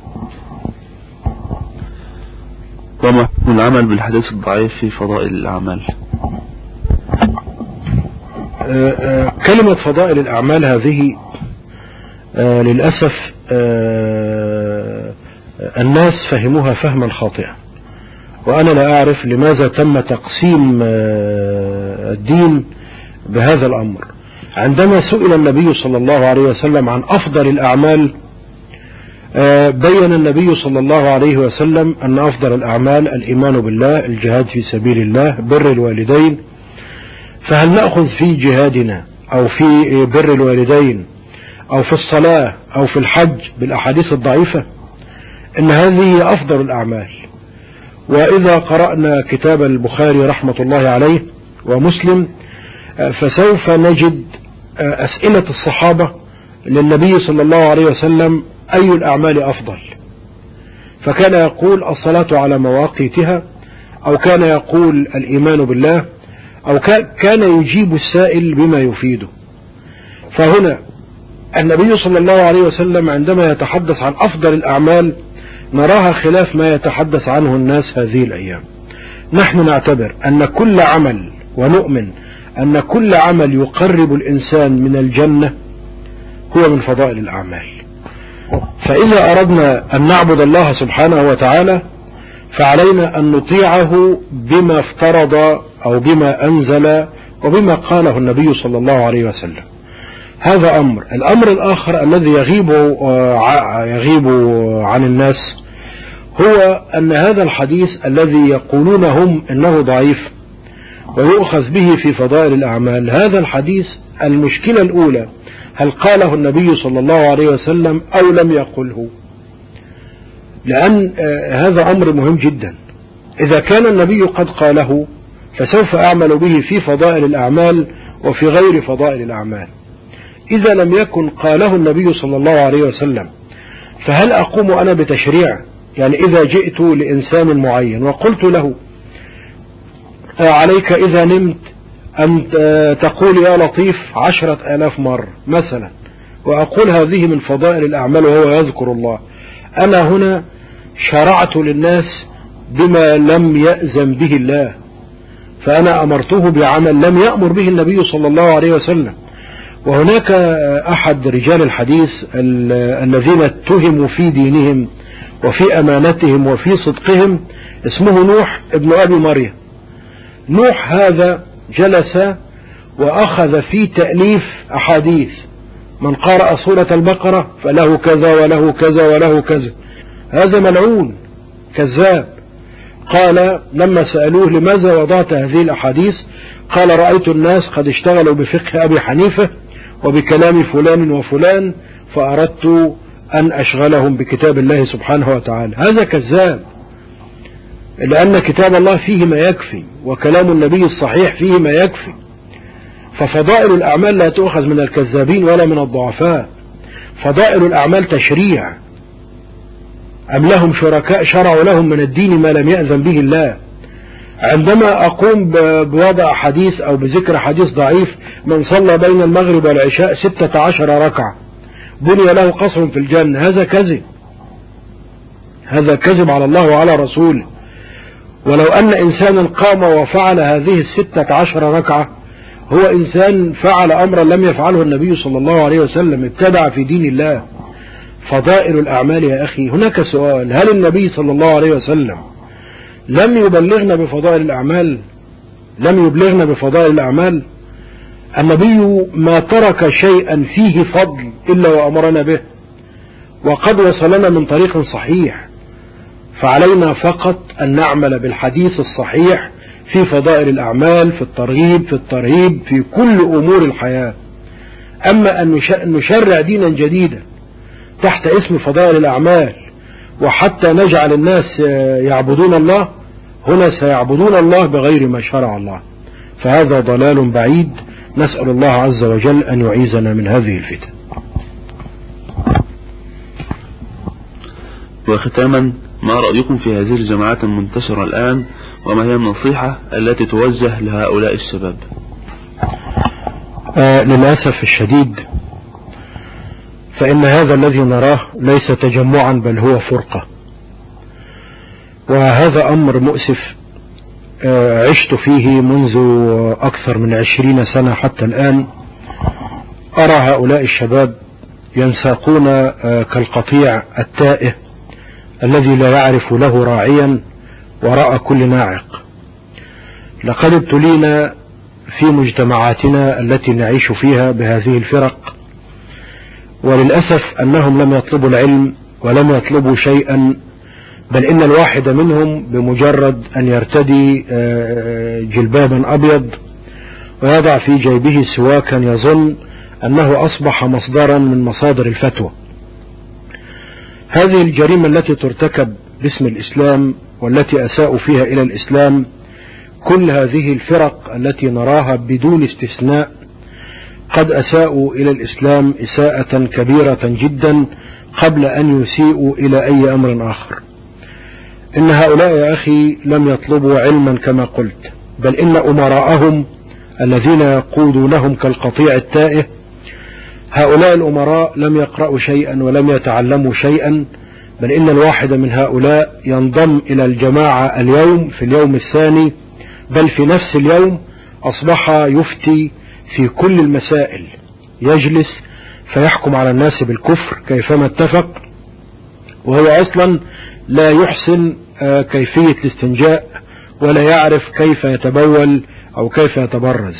وما حكم العمل بالحديث الضعيف في فضائل الأعمال؟ كلمة فضائل الأعمال هذه للأسف الناس فهموها فهما خاطئا، وأنا لا أعرف لماذا تم تقسيم الدين بهذا الأمر. عندما سئل النبي صلى الله عليه وسلم عن أفضل الأعمال بين النبي صلى الله عليه وسلم أن أفضل الأعمال الإيمان بالله، الجهاد في سبيل الله، بر الوالدين. فهل نأخذ في جهادنا أو في بر الوالدين أو في الصلاة أو في الحج بالأحاديث الضعيفة؟ إن هذه أفضل الأعمال. وإذا قرأنا كتاب البخاري رحمة الله عليه ومسلم فسوف نجد أسئلة الصحابة للنبي صلى الله عليه وسلم: أي الأعمال أفضل؟ فكان يقول: الصلاة على مواقيتها، أو كان يقول الإيمان بالله، أو كان يجيب السائل بما يفيده. فهنا النبي صلى الله عليه وسلم عندما يتحدث عن أفضل الأعمال نراها خلاف ما يتحدث عنه الناس هذه الأيام. نحن نعتبر أن كل عمل ونؤمن أن كل عمل يقرب الإنسان من الجنة هو من فضائل الأعمال. فإذا أردنا أن نعبد الله سبحانه وتعالى فعلينا أن نطيعه بما افترض أو بما أنزل وبما قاله النبي صلى الله عليه وسلم. هذا أمر. الأمر الآخر الذي يغيب عن الناس هو أن هذا الحديث الذي يقولون هم إنه ضعيف ويؤخذ به في فضائل الأعمال، هذا الحديث المشكلة الأولى هل قاله النبي صلى الله عليه وسلم أو لم يقله؟ لأن هذا أمر مهم جدا. إذا كان النبي قد قاله فسوف أعمل به في فضائل الأعمال وفي غير فضائل الأعمال. إذا لم يكن قاله النبي صلى الله عليه وسلم فهل أقوم أنا بتشريع؟ يعني إذا جئت لإنسان معين وقلت له: عليك إذا نمت أن تقول يا لطيف 10,000 مرة مثلا، وأقول هذه من فضائل الأعمال وهو يذكر الله، أنا هنا شرعت للناس بما لم يأذن به الله، فأنا أمرته بعمل لم يأمر به النبي صلى الله عليه وسلم. وهناك أحد رجال الحديث الذين اتهموا في دينهم وفي أمانتهم وفي صدقهم اسمه نوح ابن أبي مريم. نوح هذا جلس وأخذ في تأليف أحاديث: من قرأ سورة البقرة فله كذا وله كذا وله كذا. هذا ملعون كذاب. قال لما سألوه: لماذا وضعت هذه الأحاديث؟ قال: رأيت الناس قد اشتغلوا بفقه أبي حنيفة وبكلام فلان وفلان فأردت أن أشغلهم بكتاب الله سبحانه وتعالى. هذا كذاب، لأن كتاب الله فيه ما يكفي وكلام النبي الصحيح فيه ما يكفي. ففضائل الأعمال لا تؤخذ من الكذابين ولا من الضعفاء. فضائل الأعمال تشريع، أم لهم شركاء شرعوا لهم من الدين ما لم يأذن به الله. عندما أقوم بوضع حديث أو بذكر حديث ضعيف: من صلى بين المغرب والعشاء 16 ركعة بني له قصر في الجنة، هذا كذب، هذا كذب على الله وعلى رسوله. ولو أن إنسانا قام وفعل هذه 16 ركعة هو إنسان فعل أمرا لم يفعله النبي صلى الله عليه وسلم، ابتدع في دين الله. فضائل الأعمال يا أخي، هناك سؤال: هل النبي صلى الله عليه وسلم لم يبلغنا بفضائل الأعمال؟ لم يبلغنا بفضائل الأعمال؟ النبي ما ترك شيئا فيه فضل إلا وأمرنا به، وقد وصلنا من طريق صحيح، فعلينا فقط أن نعمل بالحديث الصحيح في فضائل الأعمال، في الترغيب في الترهيب، في كل أمور الحياة. أما أن نشرع دينا جديدا تحت اسم فضائل الأعمال وحتى نجعل الناس يعبدون الله، هنا سيعبدون الله بغير ما شرع الله، فهذا ضلال بعيد. نسأل الله عز وجل أن يعيذنا من هذه الفتن. وختاما، ما رأيكم في هذه الجماعات المنتشرة الآن، وما هي النصيحة التي توجه لهؤلاء الشباب؟ للأسف الشديد فإن هذا الذي نراه ليس تجمعا بل هو فرقة، وهذا أمر مؤسف عشت فيه منذ أكثر من 20 سنة حتى الآن. أرى هؤلاء الشباب ينساقون كالقطيع التائه الذي لا يعرف له راعيا وراء كل ناعق. لقد ابتلينا في مجتمعاتنا التي نعيش فيها بهذه الفرق، وللأسف أنهم لم يطلبوا العلم ولم يطلبوا شيئا، بل إن الواحد منهم بمجرد أن يرتدي جلبابا أبيض ويضع في جيبه سواكا يظن أنه أصبح مصدرا من مصادر الفتوى. هذه الجريمة التي ترتكب باسم الإسلام والتي أساء فيها إلى الإسلام، كل هذه الفرق التي نراها بدون استثناء قد أساءوا إلى الإسلام إساءة كبيرة جدا قبل أن يسيئوا إلى أي أمر آخر. إن هؤلاء يا أخي لم يطلبوا علما كما قلت، بل إن أمراءهم الذين يقودونهم كالقطيع التائه، هؤلاء الأمراء لم يقرأوا شيئا ولم يتعلموا شيئا، بل إن الواحد من هؤلاء ينضم إلى الجماعة اليوم في اليوم الثاني، بل في نفس اليوم أصبح يفتي في كل المسائل، يجلس فيحكم على الناس بالكفر كيفما اتفق، وهو أصلا لا يحسن كيفية الاستنجاء ولا يعرف كيف يتبول أو كيف يتبرز.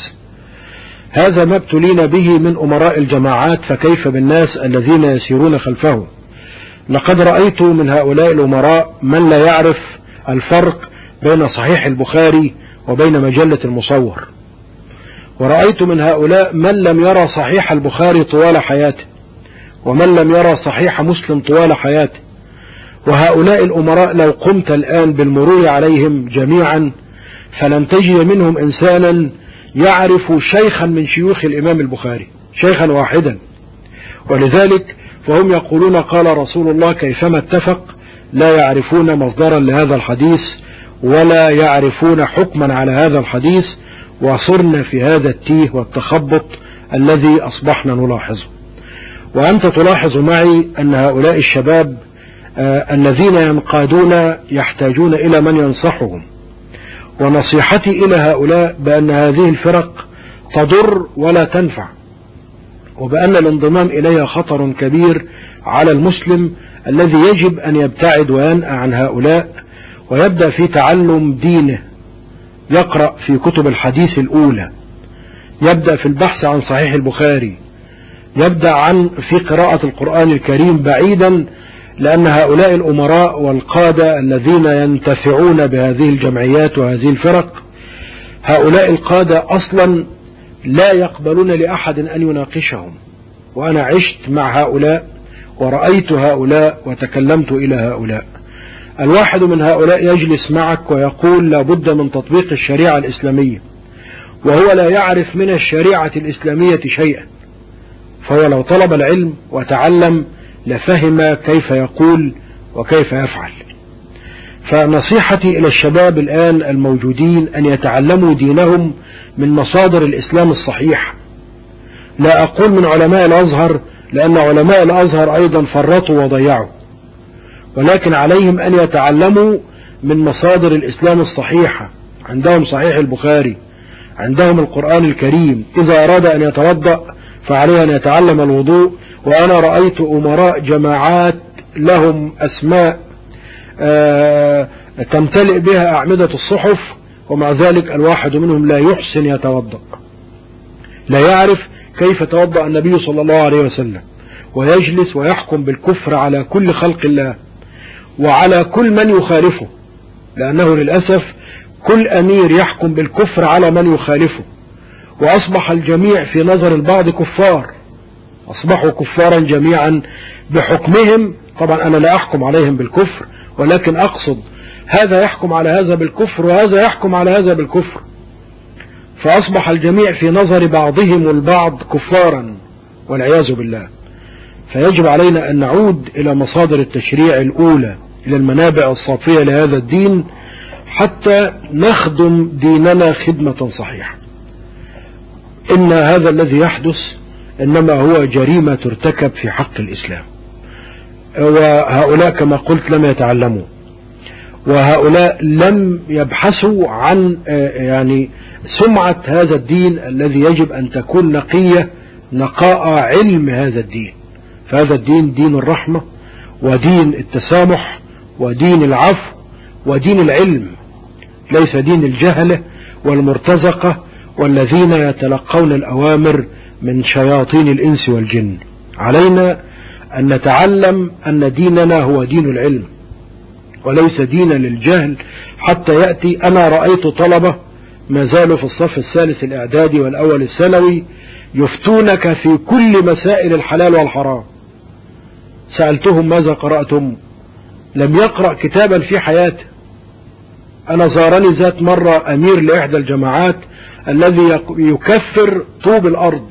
هذا ما ابتلينا به من أمراء الجماعات، فكيف بالناس الذين يسيرون خلفهم؟ لقد رأيت من هؤلاء الأمراء من لا يعرف الفرق بين صحيح البخاري وبين مجلة المصور، ورأيت من هؤلاء من لم يرى صحيح البخاري طوال حياته، ومن لم يرى صحيح مسلم طوال حياته. وهؤلاء الأمراء لو قمت الآن بالمرور عليهم جميعا فلن تجد منهم إنسانا يعرف شيخا من شيوخ الإمام البخاري، شيخا واحدا. ولذلك فهم يقولون قال رسول الله كيفما اتفق، لا يعرفون مصدرا لهذا الحديث ولا يعرفون حكما على هذا الحديث، وصرنا في هذا التيه والتخبط الذي أصبحنا نلاحظه. وأنت تلاحظ معي أن هؤلاء الشباب الذين ينقادون يحتاجون إلى من ينصحهم. ونصيحتي إلى هؤلاء بأن هذه الفرق تضر ولا تنفع، وبأن الانضمام إليها خطر كبير على المسلم الذي يجب أن يبتعد وينأى عن هؤلاء ويبدأ في تعلم دينه، يقرأ في كتب الحديث الأولى، يبدأ في البحث عن صحيح البخاري، يبدأ في قراءة القرآن الكريم بعيدا، لأن هؤلاء الأمراء والقادة الذين ينتفعون بهذه الجمعيات وهذه الفرق، هؤلاء القادة أصلا لا يقبلون لأحد أن يناقشهم. وأنا عشت مع هؤلاء ورأيت هؤلاء وتكلمت إلى هؤلاء. الواحد من هؤلاء يجلس معك ويقول لابد من تطبيق الشريعة الإسلامية، وهو لا يعرف من الشريعة الإسلامية شيئا، فهو لو طلب العلم وتعلم لفهم كيف يقول وكيف يفعل. فنصيحتي إلى الشباب الآن الموجودين أن يتعلموا دينهم من مصادر الإسلام الصحيح. لا أقول من علماء الأزهر، لأن علماء الأزهر أيضا فرطوا وضيعوا، ولكن عليهم أن يتعلموا من مصادر الإسلام الصحيحة. عندهم صحيح البخاري، عندهم القرآن الكريم، إذا أراد أن يتوضأ فعليه أن يتعلم الوضوء. وأنا رأيت أمراء جماعات لهم أسماء تمتلئ بها أعمدة الصحف، ومع ذلك الواحد منهم لا يحسن يتوضأ، لا يعرف كيف توضأ النبي صلى الله عليه وسلم، ويجلس ويحكم بالكفر على كل خلق الله وعلى كل من يخالفه، لأنه للأسف كل أمير يحكم بالكفر على من يخالفه، وأصبح الجميع في نظر البعض كفار، أصبحوا كفارا جميعا بحكمهم. طبعا أنا لا أحكم عليهم بالكفر، ولكن أقصد هذا يحكم على هذا بالكفر وهذا يحكم على هذا بالكفر، فأصبح الجميع في نظر بعضهم البعض كفارا والعياذ بالله. فيجب علينا أن نعود إلى مصادر التشريع الأولى، إلى المنابع الصافية لهذا الدين، حتى نخدم ديننا خدمة صحيحة. إن هذا الذي يحدث إنما هو جريمة ترتكب في حق الإسلام، وهؤلاء كما قلت لم يتعلموا، وهؤلاء لم يبحثوا عن يعني سمعة هذا الدين الذي يجب أن تكون نقية نقاء علم هذا الدين. فهذا الدين دين الرحمة ودين التسامح ودين العفو ودين العلم، ليس دين الجهلة والمرتزقة والذين يتلقون الأوامر من شياطين الإنس والجن. علينا أن نتعلم أن ديننا هو دين العلم وليس دينا للجهل. حتى يأتي، أنا رأيت طلبة ما زالوا في الصف الثالث الإعدادي والأول الثانوي يفتونك في كل مسائل الحلال والحرام. سألتهم ماذا قرأتم؟ لم يقرأ كتابا في حياته. أنا زارني ذات مرة أمير لإحدى الجماعات الذي يكفر طوب الأرض.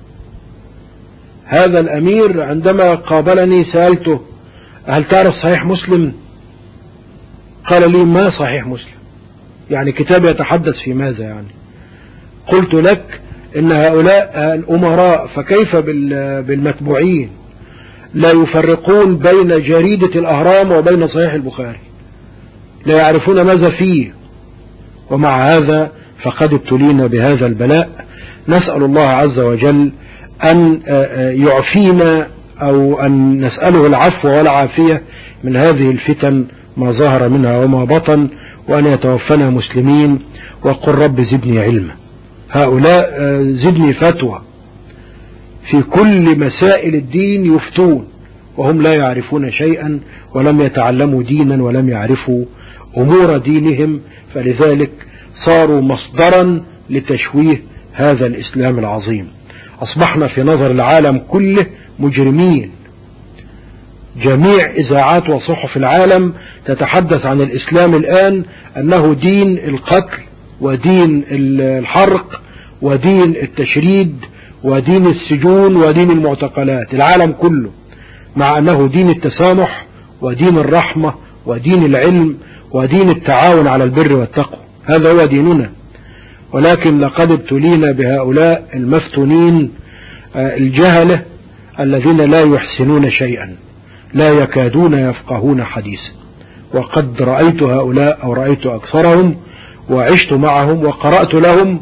هذا الأمير عندما قابلني سألته هل تعرف صحيح مسلم؟ قال لي ما صحيح مسلم؟ يعني كتاب يتحدث في ماذا يعني؟ قلت لك إن هؤلاء الأمراء فكيف بالمتبوعين لا يفرقون بين جريدة الأهرام وبين صحيح البخاري، لا يعرفون ماذا فيه، ومع هذا فقد ابتلينا بهذا البلاء. نسأل الله عز وجل أن يعفينا أو أن نسأله العفو والعافية من هذه الفتن ما ظهر منها وما بطن، وأن يتوفنا مسلمين. وقل رب زدني علما. هؤلاء زدني فتوى في كل مسائل الدين، يفتون وهم لا يعرفون شيئا ولم يتعلموا دينا ولم يعرفوا أمور دينهم، فلذلك صاروا مصدرا لتشويه هذا الإسلام العظيم. أصبحنا في نظر العالم كله مجرمين. جميع إذاعات وصحف العالم تتحدث عن الإسلام الآن أنه دين القتل ودين الحرق ودين التشريد ودين السجون ودين المعتقلات، العالم كله، مع أنه دين التسامح ودين الرحمة ودين العلم ودين التعاون على البر والتقوى. هذا هو ديننا. ولكن لقد ابتلينا بهؤلاء المفتونين الجهلة الذين لا يحسنون شيئا، لا يكادون يفقهون حديثا. وقد رأيت هؤلاء أو رأيت أكثرهم وعشت معهم وقرأت لهم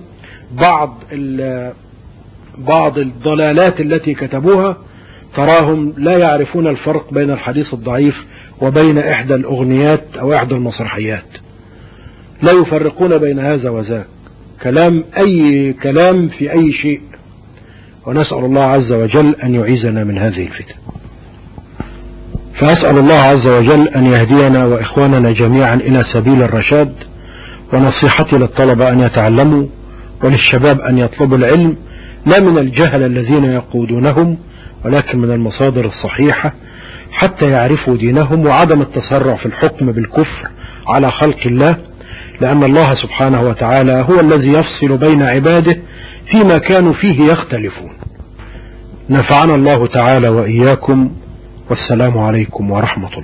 بعض الضلالات التي كتبوها. تراهم لا يعرفون الفرق بين الحديث الضعيف وبين إحدى الأغنيات أو إحدى المسرحيات، لا يفرقون بين هذا وذاك، كلام أي كلام في أي شيء. ونسأل الله عز وجل أن يعيذنا من هذه الفتن. فأسأل الله عز وجل أن يهدينا وإخواننا جميعا إلى سبيل الرشاد. ونصيحتي للطلبة أن يتعلموا، وللشباب أن يطلبوا العلم لا من الجهل الذين يقودونهم، ولكن من المصادر الصحيحة حتى يعرفوا دينهم، وعدم التسرع في الحكم بالكفر على خلق الله، لأن الله سبحانه وتعالى هو الذي يفصل بين عباده فيما كانوا فيه يختلفون. نفعنا الله تعالى وإياكم، والسلام عليكم ورحمة الله.